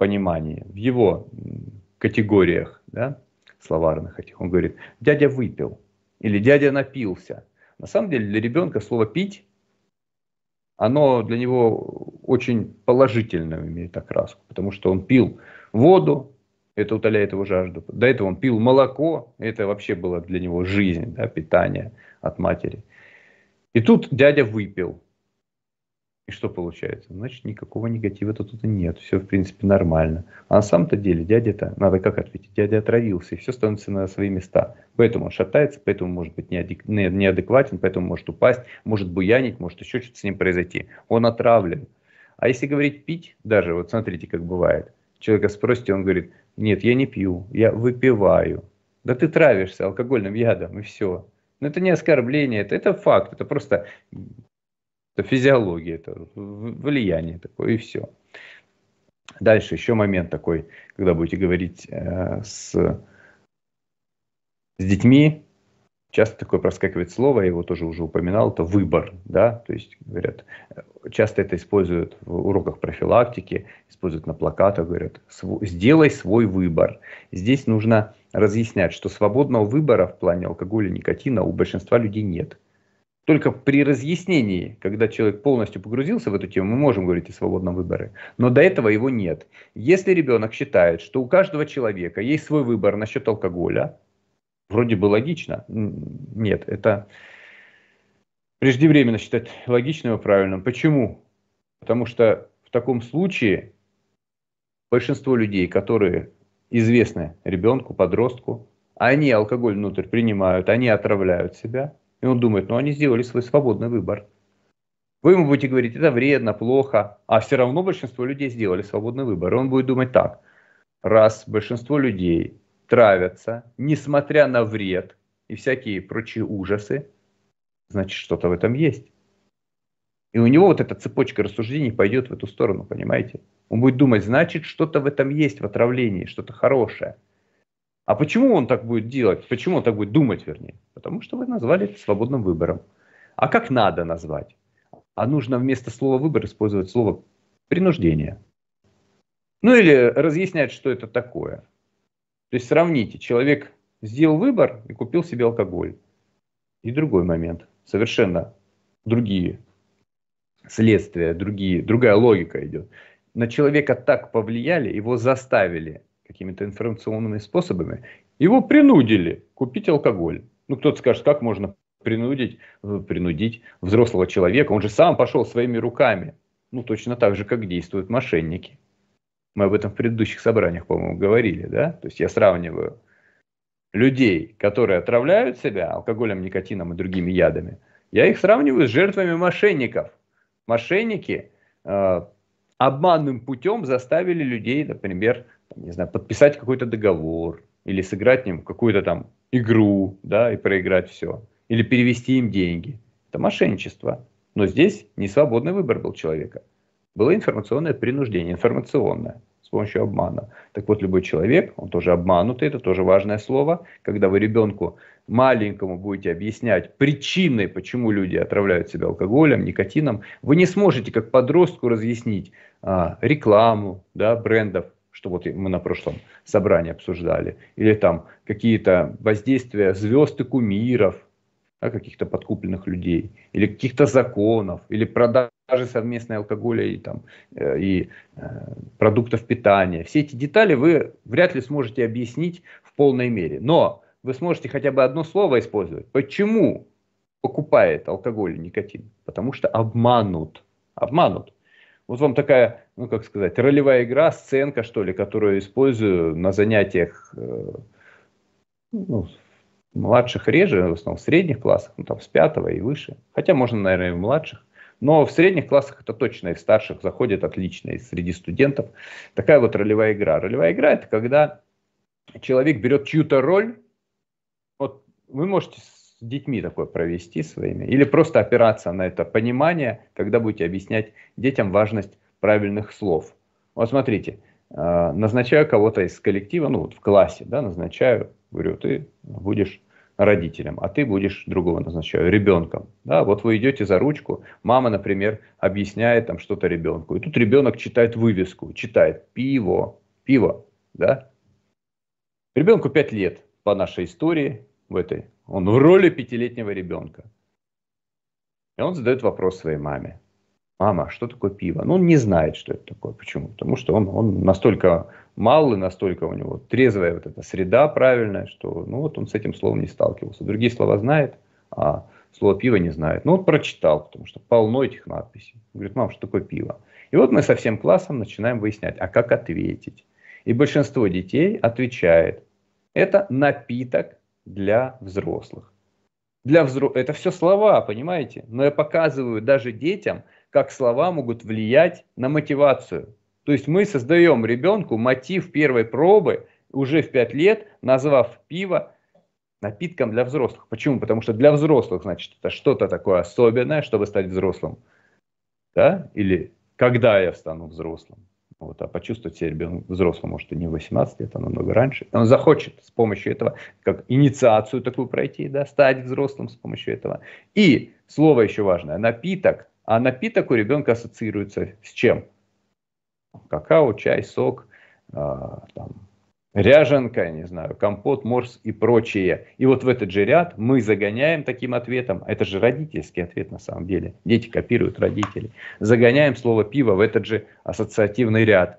понимании, в его категориях, да, словарных этих. Он говорит, дядя выпил или дядя напился. На самом деле для ребенка слово «пить», оно для него очень положительно имеет окраску, потому что он пил воду, это утоляет его жажду. До этого он пил молоко, это вообще было для него жизнь, да, питание от матери. И тут дядя выпил. И что получается? Значит, никакого негатива-то тут и нет. Все, в принципе, нормально. А на самом-то деле дядя-то, надо как ответить, дядя отравился, и все становится на свои места. Поэтому он шатается, поэтому может быть неадек... неадекватен, поэтому может упасть, может буянить, может еще что-то с ним произойти. Он отравлен. А если говорить пить, даже, вот смотрите, как бывает. Человека спросите, он говорит, нет, я не пью, я выпиваю. Да ты травишься алкогольным ядом, и все. Но это не оскорбление, это, это факт, это просто... Это физиология, это влияние такое, и все. Дальше еще момент такой, когда будете говорить э, с, с детьми, часто такое проскакивает слово, я его тоже уже упоминал, это выбор, да, то есть говорят, часто это используют в уроках профилактики, используют на плакатах, говорят, сделай свой выбор. Здесь нужно разъяснять, что свободного выбора в плане алкоголя, никотина у большинства людей нет. Только при разъяснении, когда человек полностью погрузился в эту тему, мы можем говорить о свободном выборе. Но до этого его нет. Если ребенок считает, что у каждого человека есть свой выбор насчет алкоголя, вроде бы логично. Нет, это преждевременно считать логичным и правильным. Почему? Потому что в таком случае большинство людей, которые известны ребенку, подростку, они алкоголь внутрь принимают, они отравляют себя. И он думает, ну они сделали свой свободный выбор. Вы ему будете говорить, это вредно, плохо, а все равно большинство людей сделали свободный выбор. И он будет думать так, раз большинство людей травятся, несмотря на вред и всякие прочие ужасы, значит что-то в этом есть. И у него вот эта цепочка рассуждений пойдет в эту сторону, понимаете? Он будет думать, значит что-то в этом есть, в отравлении, что-то хорошее. А почему он так будет делать? Почему он так будет думать, вернее? Потому что вы назвали это свободным выбором. А как надо назвать? А нужно вместо слова «выбор» использовать слово «принуждение». Ну или разъяснять, что это такое. То есть сравните, человек сделал выбор и купил себе алкоголь. И другой момент. Совершенно другие следствия, другие, другая логика идет. На человека так повлияли, его заставили какими-то информационными способами, его принудили купить алкоголь. Ну, кто-то скажет, как можно принудить, принудить взрослого человека? Он же сам пошел своими руками. Ну, точно так же, как действуют мошенники. Мы об этом в предыдущих собраниях, по-моему, говорили, да? То есть я сравниваю людей, которые отравляют себя алкоголем, никотином и другими ядами. Я их сравниваю с жертвами мошенников. Мошенники э, обманным путем заставили людей, например, не знаю, подписать какой-то договор или сыграть с ним какую-то там игру, да, и проиграть все. Или перевести им деньги. Это мошенничество. Но здесь не свободный выбор был человека. Было информационное принуждение, информационное, с помощью обмана. Так вот, любой человек, он тоже обманутый, это тоже важное слово. Когда вы ребенку маленькому будете объяснять причины, почему люди отравляют себя алкоголем, никотином, вы не сможете как подростку разъяснить а, рекламу, да, брендов, что вот мы на прошлом собрании обсуждали, или там какие-то воздействия звезд и кумиров, да, каких-то подкупленных людей, или каких-то законов, или продажи совместной алкоголя и, там, э, и э, продуктов питания. Все эти детали вы вряд ли сможете объяснить в полной мере. Но вы сможете хотя бы одно слово использовать. Почему покупает алкоголь и никотин? Потому что обманут. Обманут. Вот вам такая, ну как сказать, ролевая игра, сценка, что ли, которую я использую на занятиях э, ну, младших реже, в основном в средних классах, ну там с пятого и выше. Хотя можно, наверное, и в младших. Но в средних классах это точно, и в старших заходит отлично, и среди студентов. Такая вот ролевая игра. Ролевая игра — это когда человек берет чью-то роль. Вот вы можете с детьми такое провести своими, или просто опираться на это понимание, когда будете объяснять детям важность правильных слов. Вот смотрите, назначаю кого-то из коллектива, ну вот в классе, да, назначаю, говорю, ты будешь родителям, а ты будешь другого назначаю, ребенком. Да, вот вы идете за ручку, мама, например, объясняет там что-то ребенку. И тут ребенок читает вывеску, читает пиво, пиво, да. Ребенку пять лет по нашей истории в этой. Он в роли пятилетнего ребенка. И он задает вопрос своей маме. Мама, что такое пиво? Ну, он не знает, что это такое. Почему? Потому что он, он настолько мал и настолько у него трезвая вот эта среда правильная, что ну, вот он с этим словом не сталкивался. Другие слова знает, а слово пиво не знает. Ну, он прочитал, потому что полно этих надписей. Он говорит, мам, что такое пиво? И вот мы со всем классом начинаем выяснять, а как ответить. И большинство детей отвечает, это напиток для взрослых. Для взро... Это все слова, понимаете? Но я показываю даже детям, как слова могут влиять на мотивацию. То есть мы создаем ребенку мотив первой пробы уже в пять лет, назвав пиво напитком для взрослых. Почему? Потому что для взрослых, значит, это что-то такое особенное, чтобы стать взрослым. Да? Или когда я стану взрослым. Вот, а почувствовать себя ребенком взрослым может и не в восемнадцать лет, а намного раньше. Он захочет с помощью этого, как инициацию такую пройти, да, стать взрослым с помощью этого. И слово еще важное, напиток. А напиток у ребенка ассоциируется с чем? Какао, чай, сок, э, там, ряженка, не знаю, компот, морс и прочее. И вот в этот же ряд мы загоняем таким ответом, это же родительский ответ на самом деле, дети копируют родителей, загоняем слово пиво в этот же ассоциативный ряд.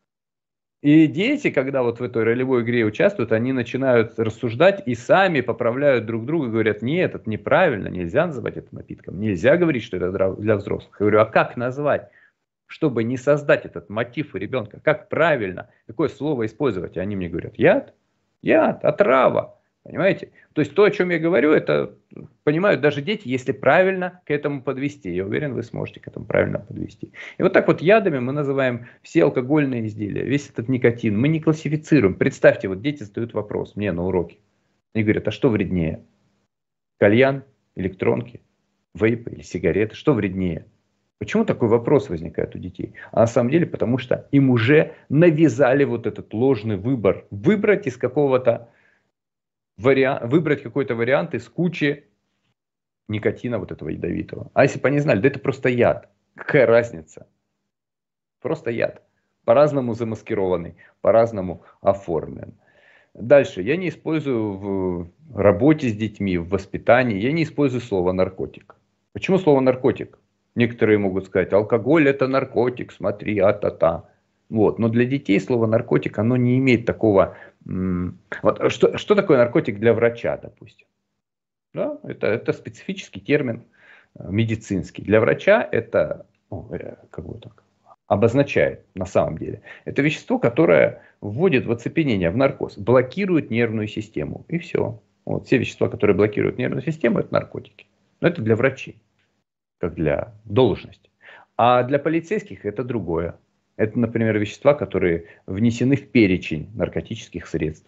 И дети, когда вот в этой ролевой игре участвуют, они начинают рассуждать и сами поправляют друг друга, говорят, нет, это неправильно, нельзя называть это напитком, нельзя говорить, что это для взрослых. Я говорю, а как назвать? Чтобы не создать этот мотив у ребенка. Как правильно, какое слово использовать? И они мне говорят, яд, яд, отрава. Понимаете? То есть то, о чем я говорю, это понимают даже дети, если правильно к этому подвести. Я уверен, вы сможете к этому правильно подвести. И вот так вот ядами мы называем все алкогольные изделия, весь этот никотин. Мы не классифицируем. Представьте, вот дети задают вопрос мне на уроке. Они говорят, а что вреднее? Кальян, электронки, вейпы или сигареты? Что вреднее? Почему такой вопрос возникает у детей? А на самом деле, потому что им уже навязали вот этот ложный выбор. Выбрать из какого-то варианта, выбрать какой-то вариант из кучи никотина вот этого ядовитого. А если бы они знали, да это просто яд. Какая разница? Просто яд. По-разному замаскированный, по-разному оформлен. Дальше. Я не использую в работе с детьми, в воспитании, я не использую слово наркотик. Почему слово наркотик? Некоторые могут сказать, алкоголь это наркотик, смотри, а-та-та. Вот. Но для детей слово наркотик, оно не имеет такого... М- вот, что, что такое наркотик для врача, допустим? Да? Это, это специфический термин э, медицинский. Для врача это, ну, э, как бы так, обозначает на самом деле. Это вещество, которое вводит в оцепенение, в наркоз, блокирует нервную систему. И все. Вот, все вещества, которые блокируют нервную систему, это наркотики. Но это для врачей. Как для должности. А для полицейских это другое. Это, например, вещества, которые внесены в перечень наркотических средств.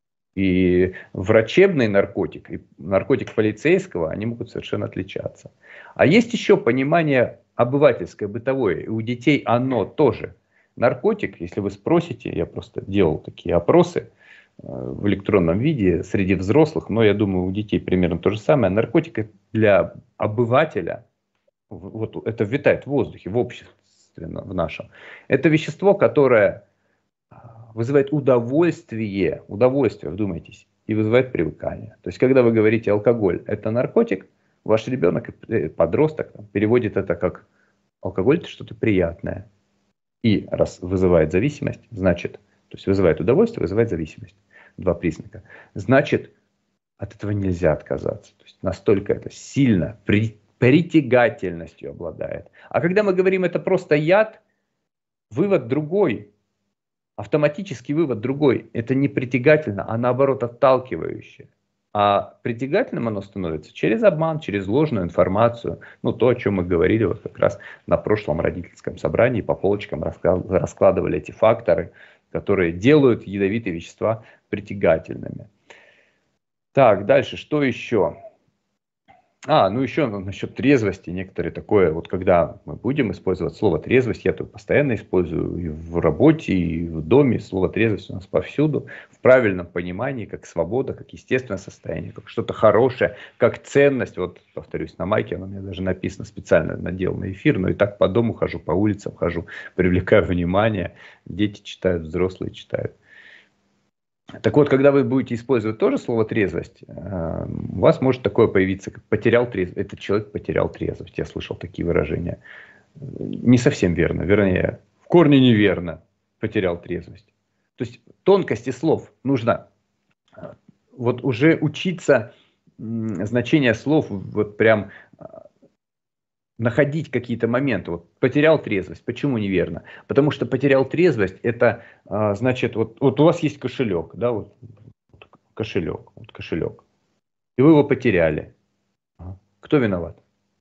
И врачебный наркотик, и наркотик полицейского, они могут совершенно отличаться. А есть еще понимание обывательское, бытовое. И у детей оно тоже. Наркотик, если вы спросите, я просто делал такие опросы в электронном виде среди взрослых, но я думаю, у детей примерно то же самое. Наркотик для обывателя, вот это витает в воздухе, в обществе в нашем. Это вещество, которое вызывает удовольствие, удовольствие, вдумайтесь, и вызывает привыкание. То есть, когда вы говорите алкоголь, это наркотик, ваш ребенок, подросток, там, переводит это как алкоголь это что-то приятное. И раз вызывает зависимость, значит, то есть вызывает удовольствие, вызывает зависимость. Два признака. Значит, от этого нельзя отказаться. То есть настолько это сильно при притягательностью обладает. А когда мы говорим, это просто яд, вывод другой. Автоматический вывод другой. Это не притягательно, а наоборот отталкивающее. А притягательным оно становится через обман, через ложную информацию. Ну, то, о чем мы говорили вот как раз на прошлом родительском собрании, по полочкам раскладывали эти факторы, которые делают ядовитые вещества притягательными. Так, дальше, что еще? А, ну еще насчет трезвости, некоторые такое, вот когда мы будем использовать слово трезвость, я тут постоянно использую и в работе, и в доме, слово трезвость у нас повсюду, в правильном понимании, как свобода, как естественное состояние, как что-то хорошее, как ценность, вот повторюсь, на майке, оно у меня даже написано, специально надел на эфир, но и так по дому хожу, по улицам хожу, привлекаю внимание, дети читают, взрослые читают. Так вот, когда вы будете использовать тоже слово трезвость, у вас может такое появиться, как потерял трезвость. Этот человек потерял трезвость. Я слышал такие выражения. Не совсем верно. Вернее, в корне неверно. Потерял трезвость. То есть тонкости слов нужно вот уже учиться значение слов вот прям находить какие-то моменты. Вот потерял трезвость. Почему неверно? Потому что потерял трезвость, это а, значит, вот, вот у вас есть кошелек, да, вот, вот кошелек, вот кошелек, и вы его потеряли. Кто виноват?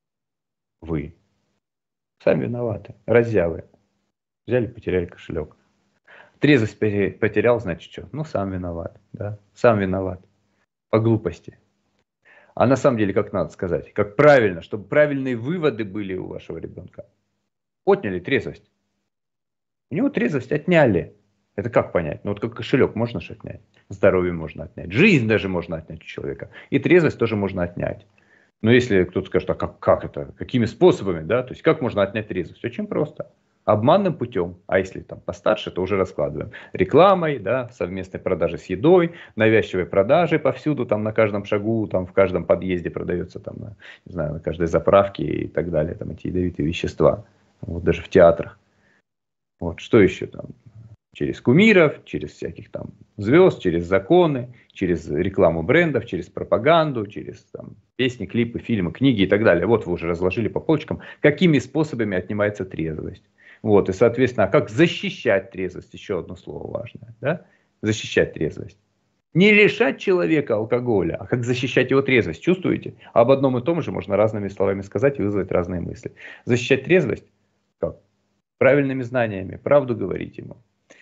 Вы. Сами виноваты. Раззявы. Взяли, потеряли кошелек. Трезвость потерял, значит что? Ну, сам виноват. Да? Сам виноват. По глупости. А на самом деле, как надо сказать, как правильно, чтобы правильные выводы были у вашего ребенка. Отняли трезвость. У него трезвость отняли. Это как понять? Ну вот как кошелек можно же отнять. Здоровье можно отнять. Жизнь даже можно отнять у человека. И трезвость тоже можно отнять. Но если кто-то скажет, а как, как это? Какими способами? Да? То есть как можно отнять трезвость? Очень просто. Обманным путем, а если там постарше, то уже раскладываем. Рекламой, да, совместной продажей с едой, навязчивой продажей повсюду, там на каждом шагу, там в каждом подъезде продается, там, на, не знаю, на каждой заправке и так далее, там эти ядовитые вещества, вот даже в театрах. Вот, что еще там? Через кумиров, через всяких там звезд, через законы, через рекламу брендов, через пропаганду, через там, песни, клипы, фильмы, книги и так далее. Вот вы уже разложили по полочкам, какими способами отнимается трезвость. Вот, и, соответственно, а как защищать трезвость? Еще одно слово важное. Да? Защищать трезвость. Не лишать человека алкоголя, а как защищать его трезвость. Чувствуете? Об одном и том же можно разными словами сказать и вызвать разные мысли. Защищать трезвость? Как? Правильными знаниями. Правду говорить ему.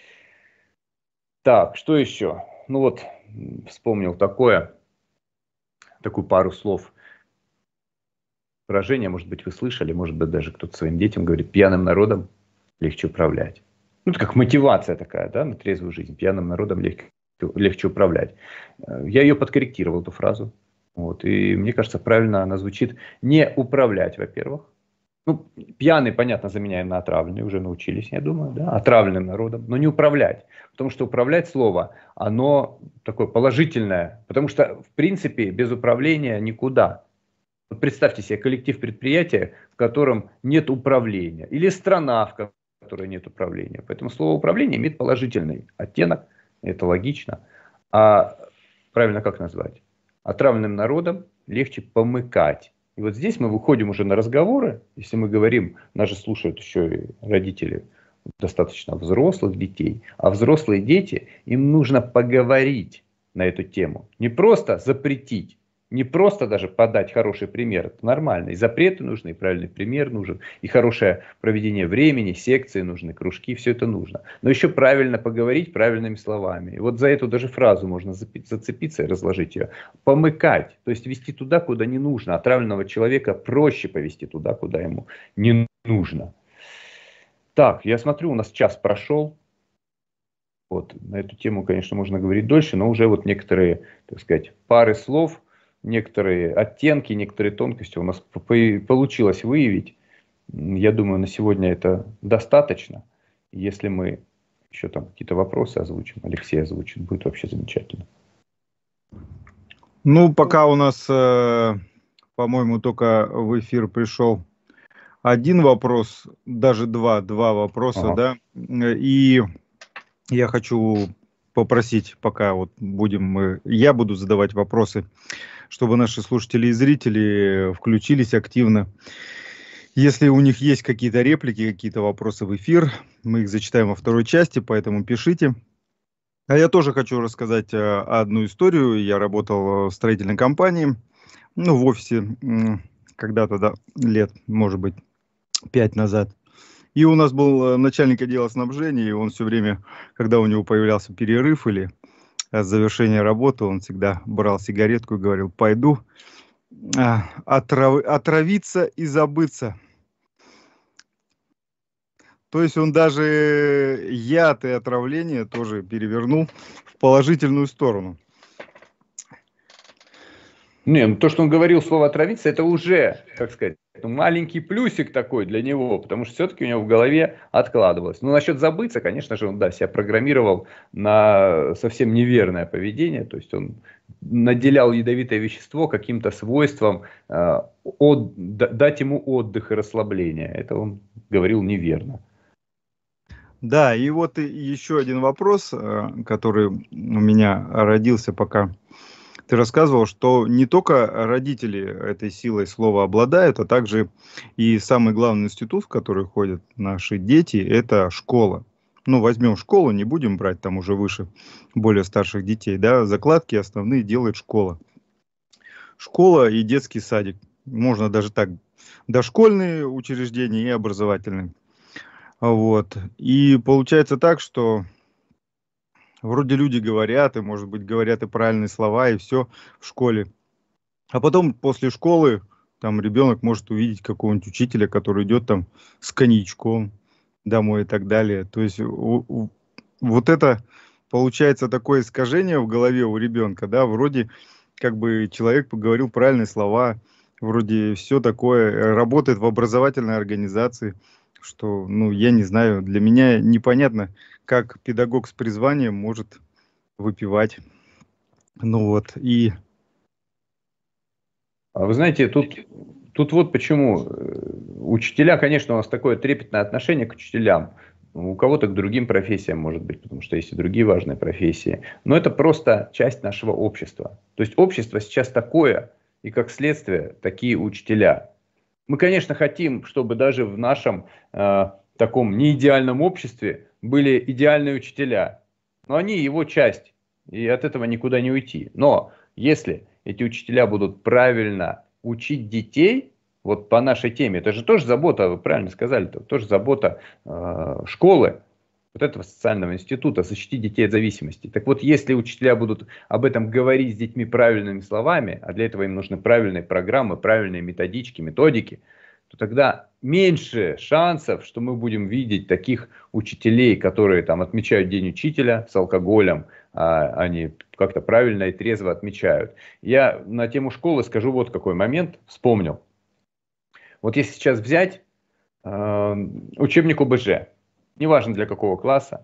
Так, что еще? Ну вот, вспомнил такое. Такую пару слов. Выражение, может быть, вы слышали, может быть, даже кто-то своим детям говорит, пьяным народом легче управлять. Ну, это как мотивация такая, да, на трезвую жизнь. Пьяным народом легче, легче управлять. Я ее подкорректировал, эту фразу. Вот, и мне кажется, правильно она звучит не управлять, во-первых. Ну, пьяный, понятно, заменяем на отравленный, уже научились, я думаю, да, отравленным народом, но не управлять. Потому что управлять слово, оно такое положительное. Потому что, в принципе, без управления никуда. Вот представьте себе коллектив предприятия, в котором нет управления. Или страна, в которой нет управления. Поэтому слово управление имеет положительный оттенок. Это логично. А правильно как назвать? Отравленным народом легче помыкать. И вот здесь мы выходим уже на разговоры. Если мы говорим, нас же слушают еще и родители достаточно взрослых детей. А взрослые дети, им нужно поговорить на эту тему. Не просто запретить. Не просто даже подать хороший пример, это нормально. И запреты нужны, и правильный пример нужен, и хорошее проведение времени, секции нужны, кружки, все это нужно. Но еще правильно поговорить правильными словами. И вот за эту даже фразу можно зацепиться и разложить ее. Помыкать, то есть вести туда, куда не нужно. Отравленного человека проще повести туда, куда ему не нужно. Так, я смотрю, у нас час прошел. Вот, на эту тему, конечно, можно говорить дольше, но уже вот некоторые, так сказать, пары слов, некоторые оттенки, некоторые тонкости у нас получилось выявить. Я думаю, на сегодня это достаточно. Если мы еще там какие-то вопросы озвучим, Алексей озвучит, будет вообще замечательно. Ну, пока у нас, э, по-моему, только в эфир пришел один вопрос, даже два, два вопроса, ага. Да, и я хочу попросить, пока вот будем мы, я буду задавать вопросы, чтобы наши слушатели и зрители включились активно. Если у них есть какие-то реплики, какие-то вопросы в эфир, мы их зачитаем во второй части, поэтому пишите. А я тоже хочу рассказать одну историю. Я работал в строительной компании, ну, в офисе когда-то, да, лет, может быть, пять назад. И у нас был начальник отдела снабжения, и он все время, когда у него появлялся перерыв или завершение работы, он всегда брал сигаретку и говорил: пойду а, отрав- отравиться и забыться. То есть он даже яд и отравление тоже перевернул в положительную сторону. Не, ну то, что он говорил слово «отравиться», это уже, как сказать, ну, маленький плюсик такой для него, потому что все-таки у него в голове откладывалось. Ну, насчет забыться, конечно же, он, да, себя программировал на совсем неверное поведение, то есть он наделял ядовитое вещество каким-то свойством, э, от, дать ему отдых и расслабление. Это он говорил неверно. Да, и вот и еще один вопрос, э, который у меня родился, пока ты рассказывал, что не только родители этой силой слова обладают, а также и самый главный институт, в который ходят наши дети, это школа. Ну, возьмем школу, не будем брать там уже выше, более старших детей, да, закладки основные делает школа. Школа и детский садик, можно даже так, дошкольные учреждения и образовательные. Вот. И получается так, что вроде люди говорят, и, может быть, говорят и правильные слова, и все в школе. А потом после школы там ребенок может увидеть какого-нибудь учителя, который идет там с коньячком домой и так далее. То есть у- у- вот это получается такое искажение в голове у ребенка, да, вроде как бы человек поговорил правильные слова, вроде все такое, э, работает в образовательной организации, что, ну, я не знаю, для меня непонятно, как педагог с призванием может выпивать. Ну вот, и А вы знаете, тут, тут вот почему. Э, Учителя, конечно, у нас такое трепетное отношение к учителям. У кого-то к другим профессиям, может быть, потому что есть и другие важные профессии. Но это просто часть нашего общества. То есть общество сейчас такое, и как следствие такие учителя. Мы, конечно, хотим, чтобы даже в нашем э, таком неидеальном обществе были идеальные учителя. Но они его часть, и от этого никуда не уйти. Но если эти учителя будут правильно учить детей, вот по нашей теме, это же тоже забота, вы правильно сказали, это тоже забота э, школы, вот этого социального института, защитить детей от зависимости. Так вот, если учителя будут об этом говорить с детьми правильными словами, а для этого им нужны правильные программы, правильные методички, методики, то тогда меньше шансов, что мы будем видеть таких учителей, которые там отмечают День учителя с алкоголем, а они как-то правильно и трезво отмечают. Я на тему школы скажу вот какой момент, вспомнил. Вот если сейчас взять э, учебник О Б Ж, неважно для какого класса,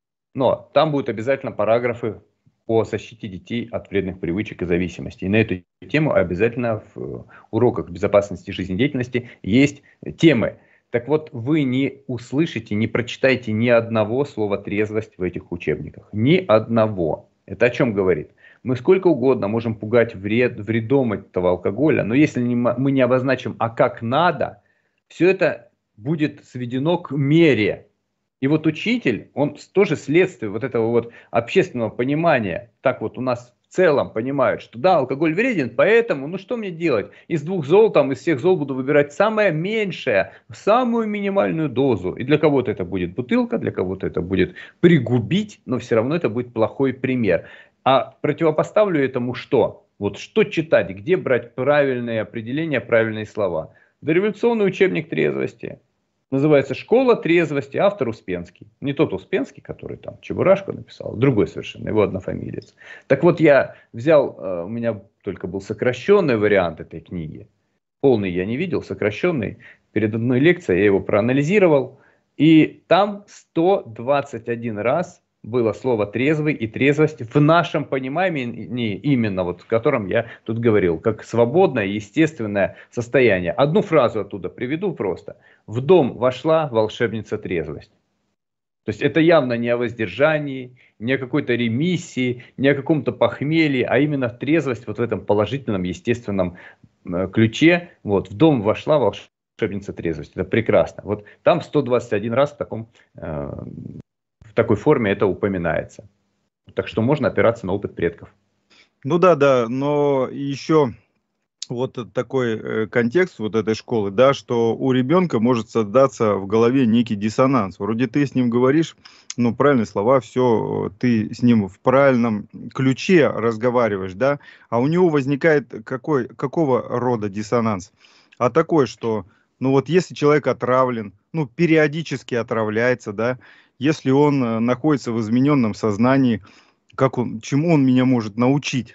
но там будут обязательно параграфы о защите детей от вредных привычек и зависимости. И на эту тему обязательно в уроках безопасности жизнедеятельности есть темы. Так вот, вы не услышите, не прочитаете ни одного слова трезвость в этих учебниках. Ни одного. Это о чем говорит? Мы сколько угодно можем пугать вред, вредом этого алкоголя, но если мы не обозначим, а как надо, все это будет сведено к мере. И вот учитель, он тоже следствие вот этого вот общественного понимания. Так вот у нас в целом понимают, что да, алкоголь вреден, поэтому, ну что мне делать? Из двух зол, там, из всех зол буду выбирать самое меньшее, самую минимальную дозу. И для кого-то это будет бутылка, для кого-то это будет пригубить, но все равно это будет плохой пример. А противопоставлю этому что? Вот что читать, где брать правильные определения, правильные слова? Дореволюционный учебник трезвости. Называется «Школа трезвости», автор Успенский. Не тот Успенский, который там Чебурашку написал, другой совершенно, его однофамилец. Так вот, я взял, у меня только был сокращенный вариант этой книги. Полный я не видел, сокращенный. Перед одной лекцией я его проанализировал. И там сто двадцать один раз было слово «трезвый» и «трезвость» в нашем понимании, именно вот, в котором я тут говорил, как свободное, естественное состояние. Одну фразу оттуда приведу просто. В дом вошла волшебница трезвость. То есть это явно не о воздержании, не о какой-то ремиссии, не о каком-то похмелье, а именно трезвость вот в этом положительном, естественном ключе. Вот, в дом вошла волшебница трезвость. Это прекрасно. Вот там сто двадцать один раз в таком... Э, в такой форме это упоминается. Так что можно опираться на опыт предков. Ну да, да, но еще вот такой э, контекст вот этой школы, да, что у ребенка может создаться в голове некий диссонанс. Вроде ты с ним говоришь, ну, правильные слова, все, ты с ним в правильном ключе разговариваешь, да, а у него возникает какой, какого рода диссонанс? А такой, что, ну, вот если человек отравлен, ну, периодически отравляется, да, если он э, находится в измененном сознании, как он, чему он меня может научить?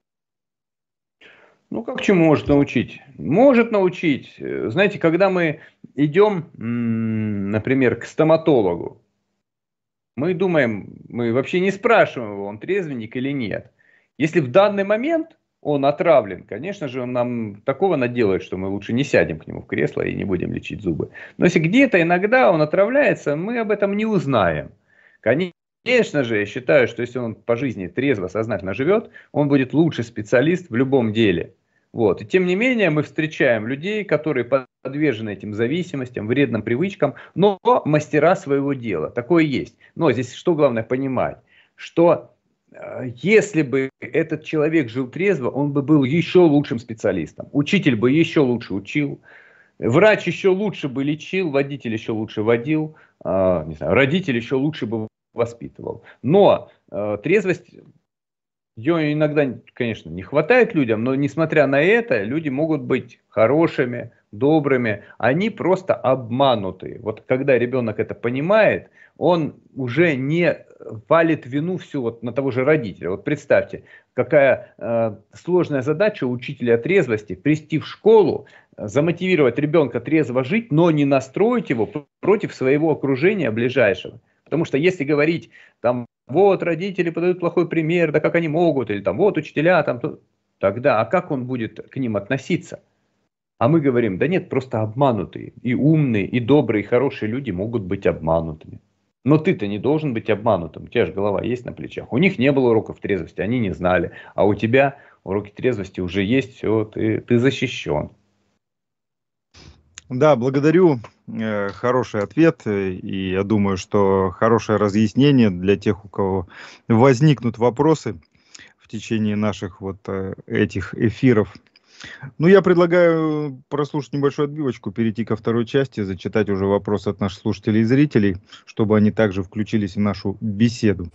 Ну, как чему может научить? Может научить. Э, Знаете, когда мы идем, м, например, к стоматологу, мы думаем, мы вообще не спрашиваем его, он трезвенник или нет. Если в данный момент он отравлен, конечно же, он нам такого наделает, что мы лучше не сядем к нему в кресло и не будем лечить зубы. Но если где-то иногда он отравляется, мы об этом не узнаем. Конечно же, я считаю, что если он по жизни трезво, сознательно живет, он будет лучший специалист в любом деле. Вот. И тем не менее мы встречаем людей, которые подвержены этим зависимостям, вредным привычкам, но мастера своего дела. Такое есть. Но здесь что главное понимать, что э, если бы этот человек жил трезво, он бы был еще лучшим специалистом. Учитель бы еще лучше учил, врач еще лучше бы лечил, водитель еще лучше водил, э, не знаю, родитель еще лучше бы воспитывал. Но э, трезвость, ее иногда, конечно, не хватает людям, но несмотря на это, люди могут быть хорошими, добрыми, они просто обмануты. Вот когда ребенок это понимает, он уже не валит вину всю вот на того же родителя. Вот представьте, какая э, сложная задача у учителя трезвости: прийти в школу, замотивировать ребенка трезво жить, но не настроить его против своего окружения ближайшего. Потому что если говорить, там, вот родители подают плохой пример, да как они могут, или там, вот учителя, там, то, тогда, а как он будет к ним относиться? А мы говорим, да нет, просто обманутые. И умные, и добрые, и хорошие люди могут быть обманутыми. Но ты-то не должен быть обманутым, у тебя же голова есть на плечах. У них не было уроков трезвости, они не знали. А у тебя уроки трезвости уже есть, все, ты, ты защищен. Да, благодарю. Э, Хороший ответ. э, И я думаю, что хорошее разъяснение для тех, у кого возникнут вопросы в течение наших вот э, этих эфиров. Ну, я предлагаю прослушать небольшую отбивочку, перейти ко второй части, зачитать уже вопросы от наших слушателей и зрителей, чтобы они также включились в нашу беседу.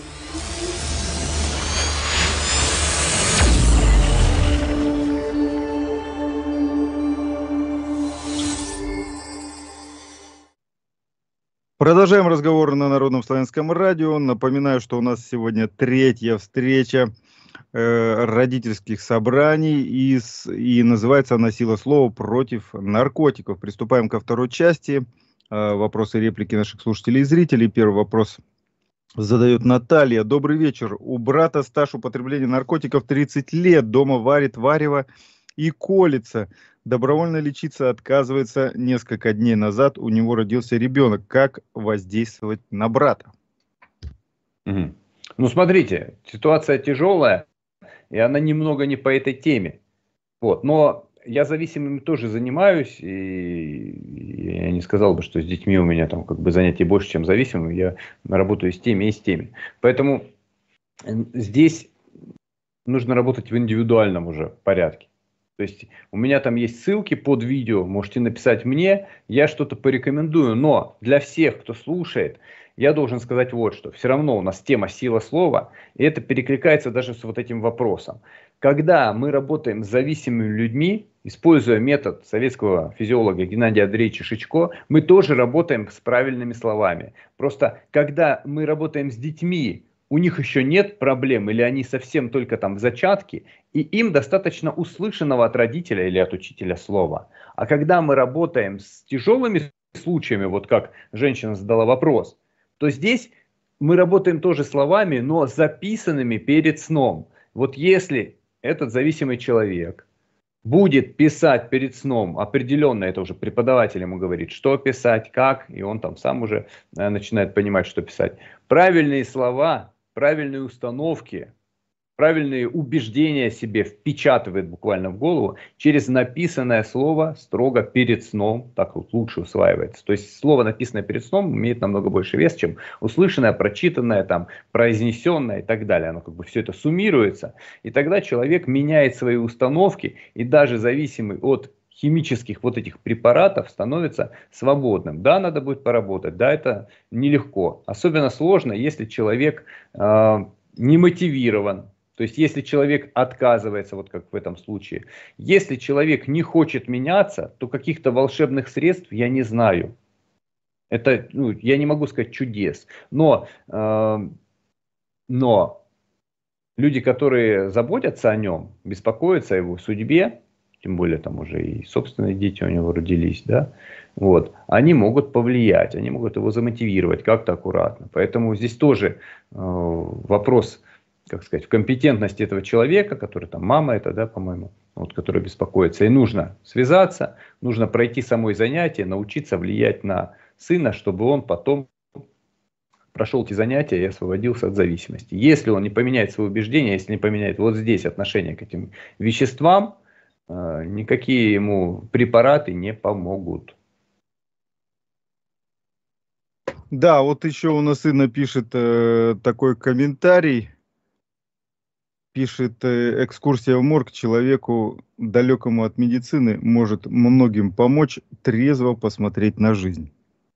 Продолжаем разговор на Народном славянском радио. Напоминаю, что у нас сегодня третья встреча э, родительских собраний, и, с- и называется она «Сила слова против наркотиков». Приступаем ко второй части. Э, вопросы и реплики наших слушателей и зрителей. Первый вопрос задает Наталья. Добрый вечер. У брата стаж употребления наркотиков тридцать лет. Дома варит варево и колется. Добровольно лечиться отказывается. Несколько дней назад у него родился ребенок. Как воздействовать на брата? Мгм. Ну, смотрите, ситуация тяжелая, и она немного не по этой теме. Вот. Но я зависимыми тоже занимаюсь, и я не сказал бы, что с детьми у меня там как бы занятий больше, чем зависимыми. Я работаю с теми и с теми. Поэтому э, здесь нужно работать в индивидуальном уже порядке. То есть у меня там есть ссылки под видео, можете написать мне, я что-то порекомендую. Но для всех, кто слушает, я должен сказать вот что. Все равно у нас тема сила слова, и это перекликается даже с вот этим вопросом. Когда мы работаем с зависимыми людьми, используя метод советского физиолога Геннадия Андреевича Шичко, мы тоже работаем с правильными словами. Просто когда мы работаем с детьми, у них еще нет проблем, или они совсем только там в зачатке, и им достаточно услышанного от родителя или от учителя слова. А когда мы работаем с тяжелыми случаями, вот как женщина задала вопрос, то здесь мы работаем тоже словами, но записанными перед сном. Вот если этот зависимый человек будет писать перед сном, определенно это уже преподаватель ему говорит, что писать, как, и он там сам уже э, начинает понимать, что писать. Правильные слова, правильные установки, правильные убеждения себе впечатывает буквально в голову через написанное слово строго перед сном, так вот лучше усваивается. То есть слово, написанное перед сном, имеет намного больше вес, чем услышанное, прочитанное, там, произнесенное и так далее. Оно как бы все это суммируется, и тогда человек меняет свои установки, и даже зависимый от химических вот этих препаратов становится свободным. Да, надо будет поработать, да, это нелегко. Особенно сложно, если человек э, не мотивирован. То есть, если человек отказывается, вот как в этом случае, если человек не хочет меняться, то каких-то волшебных средств я не знаю. Это, ну, я не могу сказать чудес. Но, э, но люди, которые заботятся о нем, беспокоятся о его судьбе, тем более там уже и собственные дети у него родились, да, вот, они могут повлиять, они могут его замотивировать как-то аккуратно. Поэтому здесь тоже э, вопрос, как сказать, в компетентности этого человека, который там мама это, да, по-моему, вот, который беспокоится. И нужно связаться, нужно пройти самое занятие, научиться влиять на сына, чтобы он потом прошел эти занятия и освободился от зависимости. Если он не поменяет свои убеждения, если не поменяет вот здесь отношение к этим веществам, э, никакие ему препараты не помогут. Да, вот еще у нас Инна пишет э, такой комментарий. Пишет, э, экскурсия в морг человеку, далекому от медицины, может многим помочь трезво посмотреть на жизнь.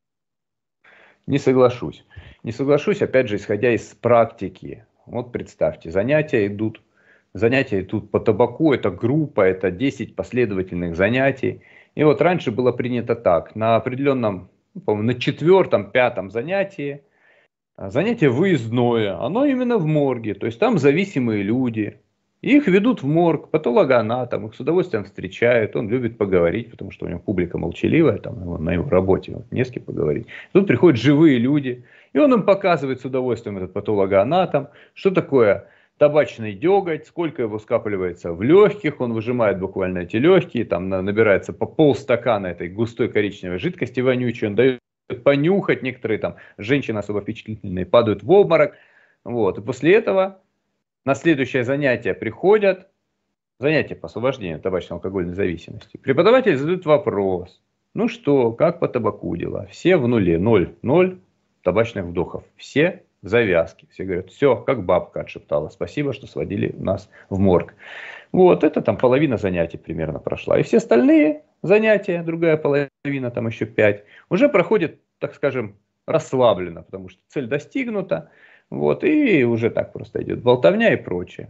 Не соглашусь. Не соглашусь, опять же, исходя из практики. Вот представьте, занятия идут, занятия идут по табаку, это группа, это десять последовательных занятий. И вот раньше было принято так, на определенном, по-моему, на четвертом, пятом занятии, занятие выездное, оно именно в морге, то есть там зависимые люди, их ведут в морг, патологоанатом, их с удовольствием встречают, он любит поговорить, потому что у него публика молчаливая, там, на его работе вот, не с кем поговорить. Тут приходят живые люди, и он им показывает с удовольствием, этот патологоанатом, что такое табачный деготь, сколько его скапливается в легких, он выжимает буквально эти легкие, там набирается по полстакана этой густой коричневой жидкости вонючей, он дает понюхать, некоторые там женщины особо впечатлительные падают в обморок, вот, и после этого на следующее занятие приходят, занятие по освобождению табачно-алкогольной зависимости, преподаватель задает вопрос, ну что, как по табаку дела, все в нуле, ноль, ноль табачных вдохов, все в завязке, все говорят, все, как бабка отшептала, спасибо, что сводили нас в морг. Вот, это там половина занятий примерно прошла. И все остальные занятия, другая половина, там еще пять, уже проходят, так скажем, расслабленно, потому что цель достигнута, вот, и уже так просто идет болтовня и прочее.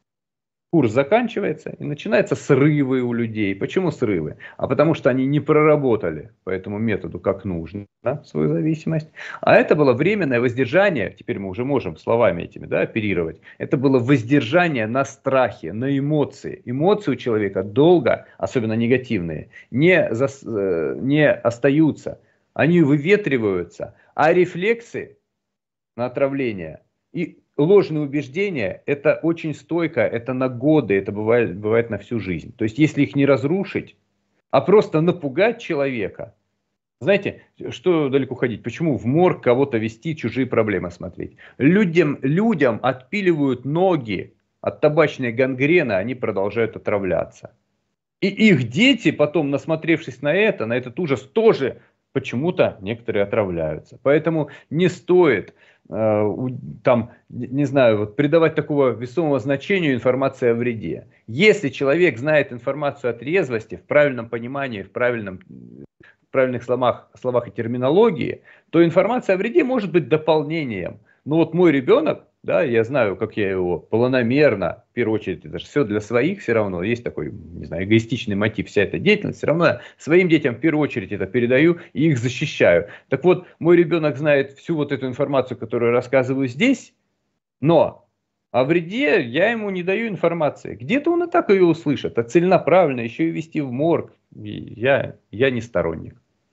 Курс заканчивается, и начинаются срывы у людей. Почему срывы? А потому что они не проработали по этому методу как нужно, да, свою зависимость. А это было временное воздержание, теперь мы уже можем словами этими, да, оперировать. Это было воздержание на страхе, на эмоции. Эмоции у человека долго, особенно негативные, не, зас, не остаются. Они выветриваются, а рефлексы на отравление и ложные убеждения, это очень стойко, это на годы, это бывает, бывает на всю жизнь. То есть, если их не разрушить, а просто напугать человека, знаете, что далеко ходить? Почему в морг кого-то вести, чужие проблемы смотреть? Людям, людям отпиливают ноги от табачной гангрены, они продолжают отравляться. И их дети потом, насмотревшись на это, на этот ужас, тоже почему-то некоторые отравляются. Поэтому не стоит э, там, не знаю, вот, придавать такого весомого значения информации о вреде. Если человек знает информацию о трезвости в правильном понимании, в, правильном, в правильных словах, словах и терминологии, то информация о вреде может быть дополнением. Но вот мой ребенок, да, я знаю, как я его планомерно, в первую очередь, это же все для своих, все равно есть такой, не знаю, эгоистичный мотив, вся эта деятельность, все равно я своим детям в первую очередь это передаю и их защищаю. Так вот, мой ребенок знает всю вот эту информацию, которую я рассказываю здесь, но о вреде я ему не даю информации. Где-то он и так ее услышит, а целенаправленно еще и вести в морг, я, я не сторонник.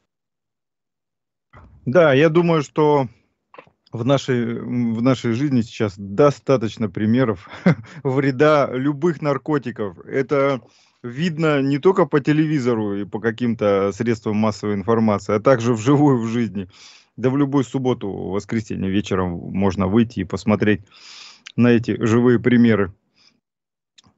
Да, я думаю, что В нашей, в нашей жизни сейчас достаточно примеров вреда любых наркотиков. Это видно не только по телевизору и по каким-то средствам массовой информации, а также вживую в жизни. Да в любую субботу, воскресенье вечером можно выйти и посмотреть на эти живые примеры.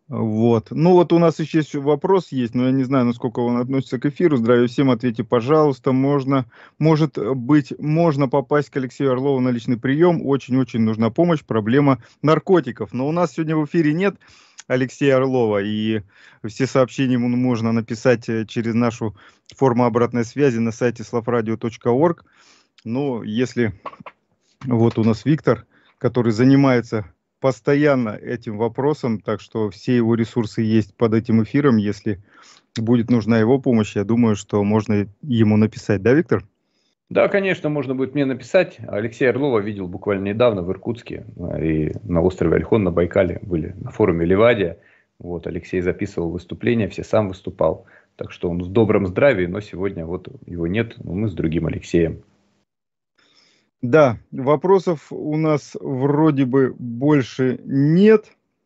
Вот. Ну вот у нас еще есть вопрос есть, но я не знаю, насколько он относится к эфиру. Здравия всем, ответьте, пожалуйста. Можно, может быть, можно попасть к Алексею Орлову на личный прием. Очень-очень нужна помощь, проблема наркотиков. Но у нас сегодня в эфире нет Алексея Орлова, и все сообщения ему можно написать э, через нашу форму обратной связи на сайте славрадио точка орг. Но если вот у нас Виктор, который занимается постоянно этим вопросом, так что все его ресурсы есть под этим эфиром. Если будет нужна его помощь, я думаю, что можно ему написать. Да, Виктор? Да, конечно, можно будет мне написать. Алексея Орлова видел буквально недавно в Иркутске и на острове Ольхон на Байкале были на форуме Ливадия. Вот, Алексей записывал выступления, все сам выступал. Так что он в добром здравии, но сегодня вот его нет, но мы с другим Алексеем. Да, вопросов у нас вроде бы больше нет.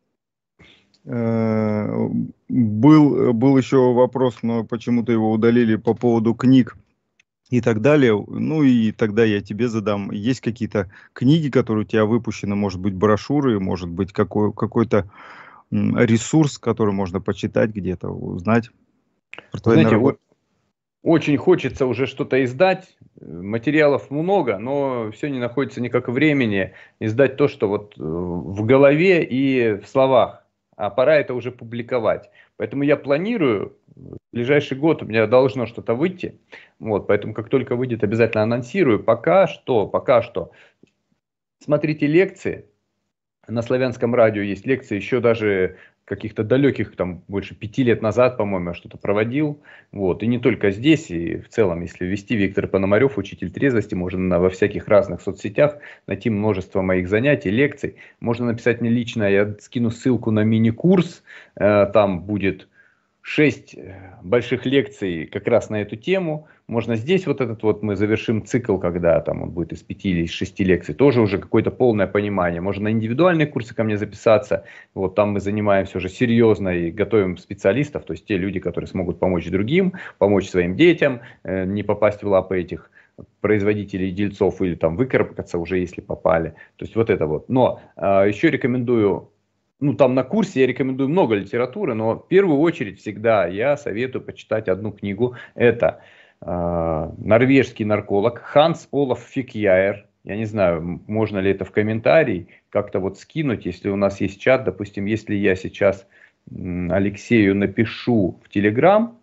Э, Был, был еще вопрос, но почему-то его удалили по поводу книг и так далее. Ну и тогда я тебе задам. Есть какие-то книги, которые у тебя выпущены, может быть, брошюры, может быть, какой, какой-то м, ресурс, который можно почитать где-то, узнать про твои Знаете, наработки? очень хочется уже что-то издать, материалов много, но все не находится никак времени издать то, что вот э, в голове и в словах, а пора это уже публиковать. Поэтому я планирую, в ближайший год у меня должно что-то выйти, вот, поэтому как только выйдет, обязательно анонсирую. Пока что, пока что, смотрите лекции. На Славянском радио есть лекции, еще даже каких-то далеких, там, больше пяти лет назад, по-моему, я что-то проводил. Вот. И не только здесь, и в целом, если ввести Виктор Пономарев, учитель трезвости, можно на, во всяких разных соцсетях найти множество моих занятий, лекций. Можно написать мне лично, я скину ссылку на мини-курс, э, там будет шесть больших лекций как раз на эту тему. Можно здесь вот этот вот мы завершим цикл, когда там он будет из пяти или из шести лекций, тоже уже какое-то полное понимание. Можно на индивидуальные курсы ко мне записаться. Вот там мы занимаемся уже серьезно и готовим специалистов, то есть те люди, которые смогут помочь другим, помочь своим детям, э, не попасть в лапы этих производителей дельцов или там выкарабкаться уже, если попали. То есть вот это вот. Но э, еще рекомендую. Ну, там на курсе я рекомендую много литературы, но в первую очередь всегда я советую почитать одну книгу. Это э, норвежский нарколог Ханс Олаф Фикьяер. Я не знаю, можно ли это в комментарий как-то вот скинуть, если у нас есть чат. Допустим, если я сейчас м, Алексею напишу в Телеграм.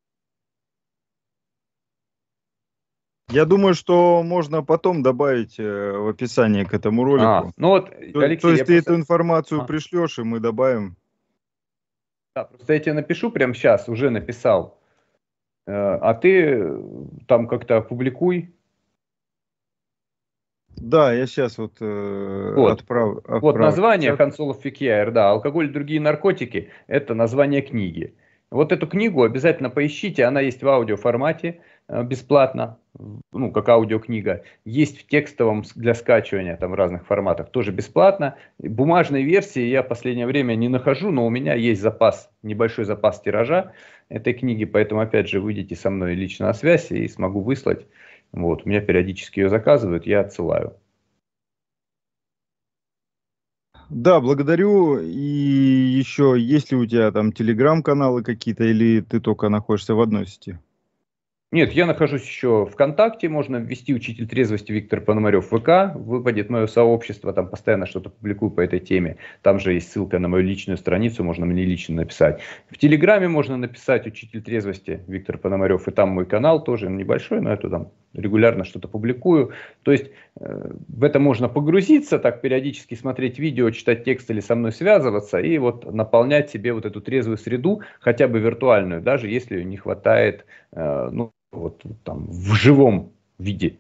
Я думаю, что можно потом добавить э, в описание к этому ролику. А, ну вот, То, Алексей, то есть я ты просто... эту информацию А. пришлешь, и мы добавим. Да, просто я тебе напишу прямо сейчас, уже написал. Э, а ты там как-то опубликуй. Да, я сейчас вот, э, Вот. отправ, отправлю. Вот название чат. Хансолов Фикьяер, да, алкоголь и другие наркотики, это название книги. Вот эту книгу обязательно поищите, она есть в аудиоформате э, бесплатно, ну, как аудиокнига. Есть в текстовом для скачивания, там в разных форматах, тоже бесплатно. Бумажной версии я в последнее время не нахожу, но у меня есть запас, небольшой запас тиража этой книги, поэтому, опять же, выйдите со мной лично на связь и смогу выслать. Вот, у меня периодически ее заказывают, я отсылаю. Да, благодарю. И еще, есть ли у тебя там телеграм-каналы какие-то, или ты только находишься в одной сети? Нет, я нахожусь еще в ВКонтакте, можно ввести учитель трезвости Виктор Пономарев в ВК, выпадет мое сообщество, там постоянно что-то публикую по этой теме, там же есть ссылка на мою личную страницу, можно мне лично написать. В Телеграме можно написать учитель трезвости Виктор Пономарев, и там мой канал тоже небольшой, но я туда регулярно что-то публикую. То есть э, в это можно погрузиться, так периодически смотреть видео, читать текст или со мной связываться, и вот наполнять себе вот эту трезвую среду, хотя бы виртуальную, даже если не хватает, э, ну, вот там в живом виде.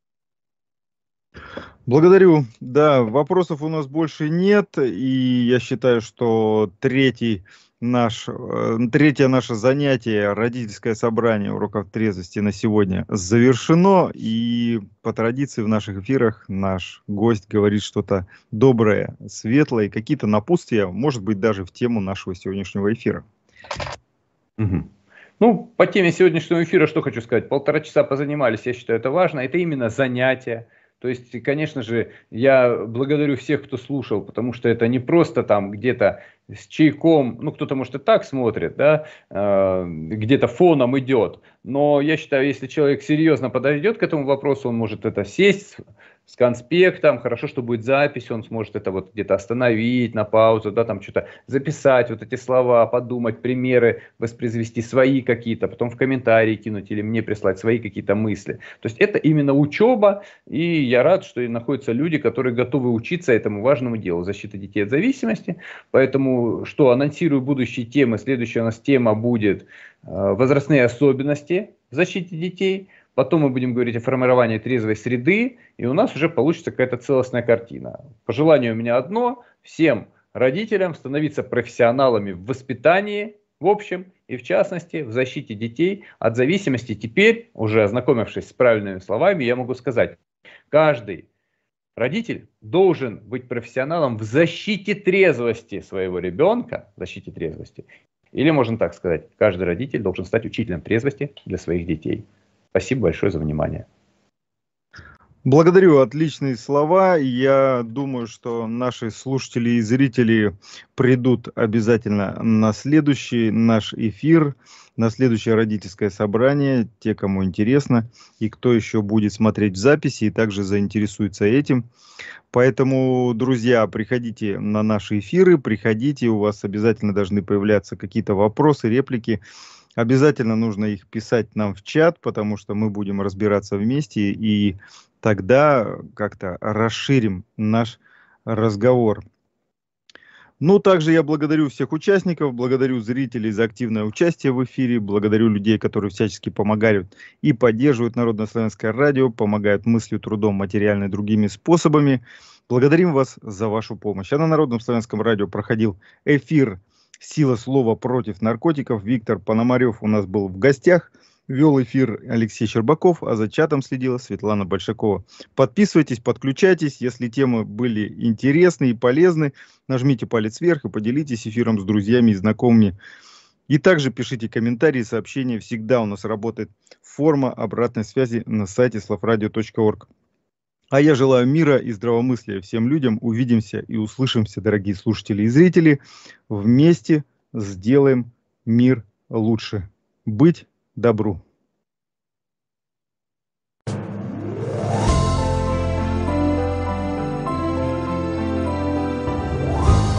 Благодарю. Да, вопросов у нас больше нет, и я считаю, что третий наш, э, третье наше занятие, родительское собрание уроков трезвости на сегодня завершено, и по традиции в наших эфирах наш гость говорит что-то доброе, светлое, какие-то напутствия, может быть, даже в тему нашего сегодняшнего эфира. Угу. Ну, по теме сегодняшнего эфира что хочу сказать. Полтора часа позанимались, я считаю, это важно. Это именно занятие. То есть, конечно же, я благодарю всех, кто слушал, потому что это не просто там где-то с чайком, ну, кто-то, может, и так смотрит, да, э, где-то фоном идет. Но я считаю, если человек серьезно подойдет к этому вопросу, он может это сесть с конспектом, хорошо, что будет запись, он сможет это вот где-то остановить на паузу, да, там что-то записать, вот эти слова, подумать, примеры, воспроизвести свои какие-то, потом в комментарии кинуть или мне прислать свои какие-то мысли. То есть это именно учеба, и я рад, что и находятся люди, которые готовы учиться этому важному делу, защиты детей от зависимости. Поэтому, что анонсирую будущие темы, следующая у нас тема будет возрастные особенности в защите детей. Потом мы будем говорить о формировании трезвой среды, и у нас уже получится какая-то целостная картина. Пожелание у меня одно: всем родителям становиться профессионалами в воспитании, в общем, и в частности, в защите детей от зависимости. Теперь, уже ознакомившись с правильными словами, я могу сказать, каждый родитель должен быть профессионалом в защите трезвости своего ребенка, в защите трезвости. Или можно так сказать, каждый родитель должен стать учителем трезвости для своих детей. Спасибо большое за внимание. Благодарю, отличные слова. Я думаю, что наши слушатели и зрители придут обязательно на следующий наш эфир, на следующее родительское собрание, те, кому интересно, и кто еще будет смотреть в записи и также заинтересуется этим. Поэтому, друзья, приходите на наши эфиры, приходите, у вас обязательно должны появляться какие-то вопросы, реплики. Обязательно нужно их писать нам в чат, потому что мы будем разбираться вместе и тогда как-то расширим наш разговор. Ну, также я благодарю всех участников, благодарю зрителей за активное участие в эфире, благодарю людей, которые всячески помогают и поддерживают Народно-славянское радио, помогают мыслью, трудом, материально и другими способами. Благодарим вас за вашу помощь. А на Народном славянском радио проходил эфир «Сила слова против наркотиков». Виктор Пономарев у нас был в гостях. Вел эфир Алексей Щербаков, а за чатом следила Светлана Большакова. Подписывайтесь, подключайтесь. Если темы были интересны и полезны, нажмите палец вверх и поделитесь эфиром с друзьями и знакомыми. И также пишите комментарии, сообщения. Всегда у нас работает форма обратной связи на сайте славрадио точка орг. А я желаю мира и здравомыслия всем людям. Увидимся и услышимся, дорогие слушатели и зрители. Вместе сделаем мир лучше. Быть добру.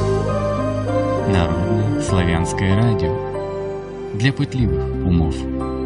Народное славянское радио. Для пытливых умов.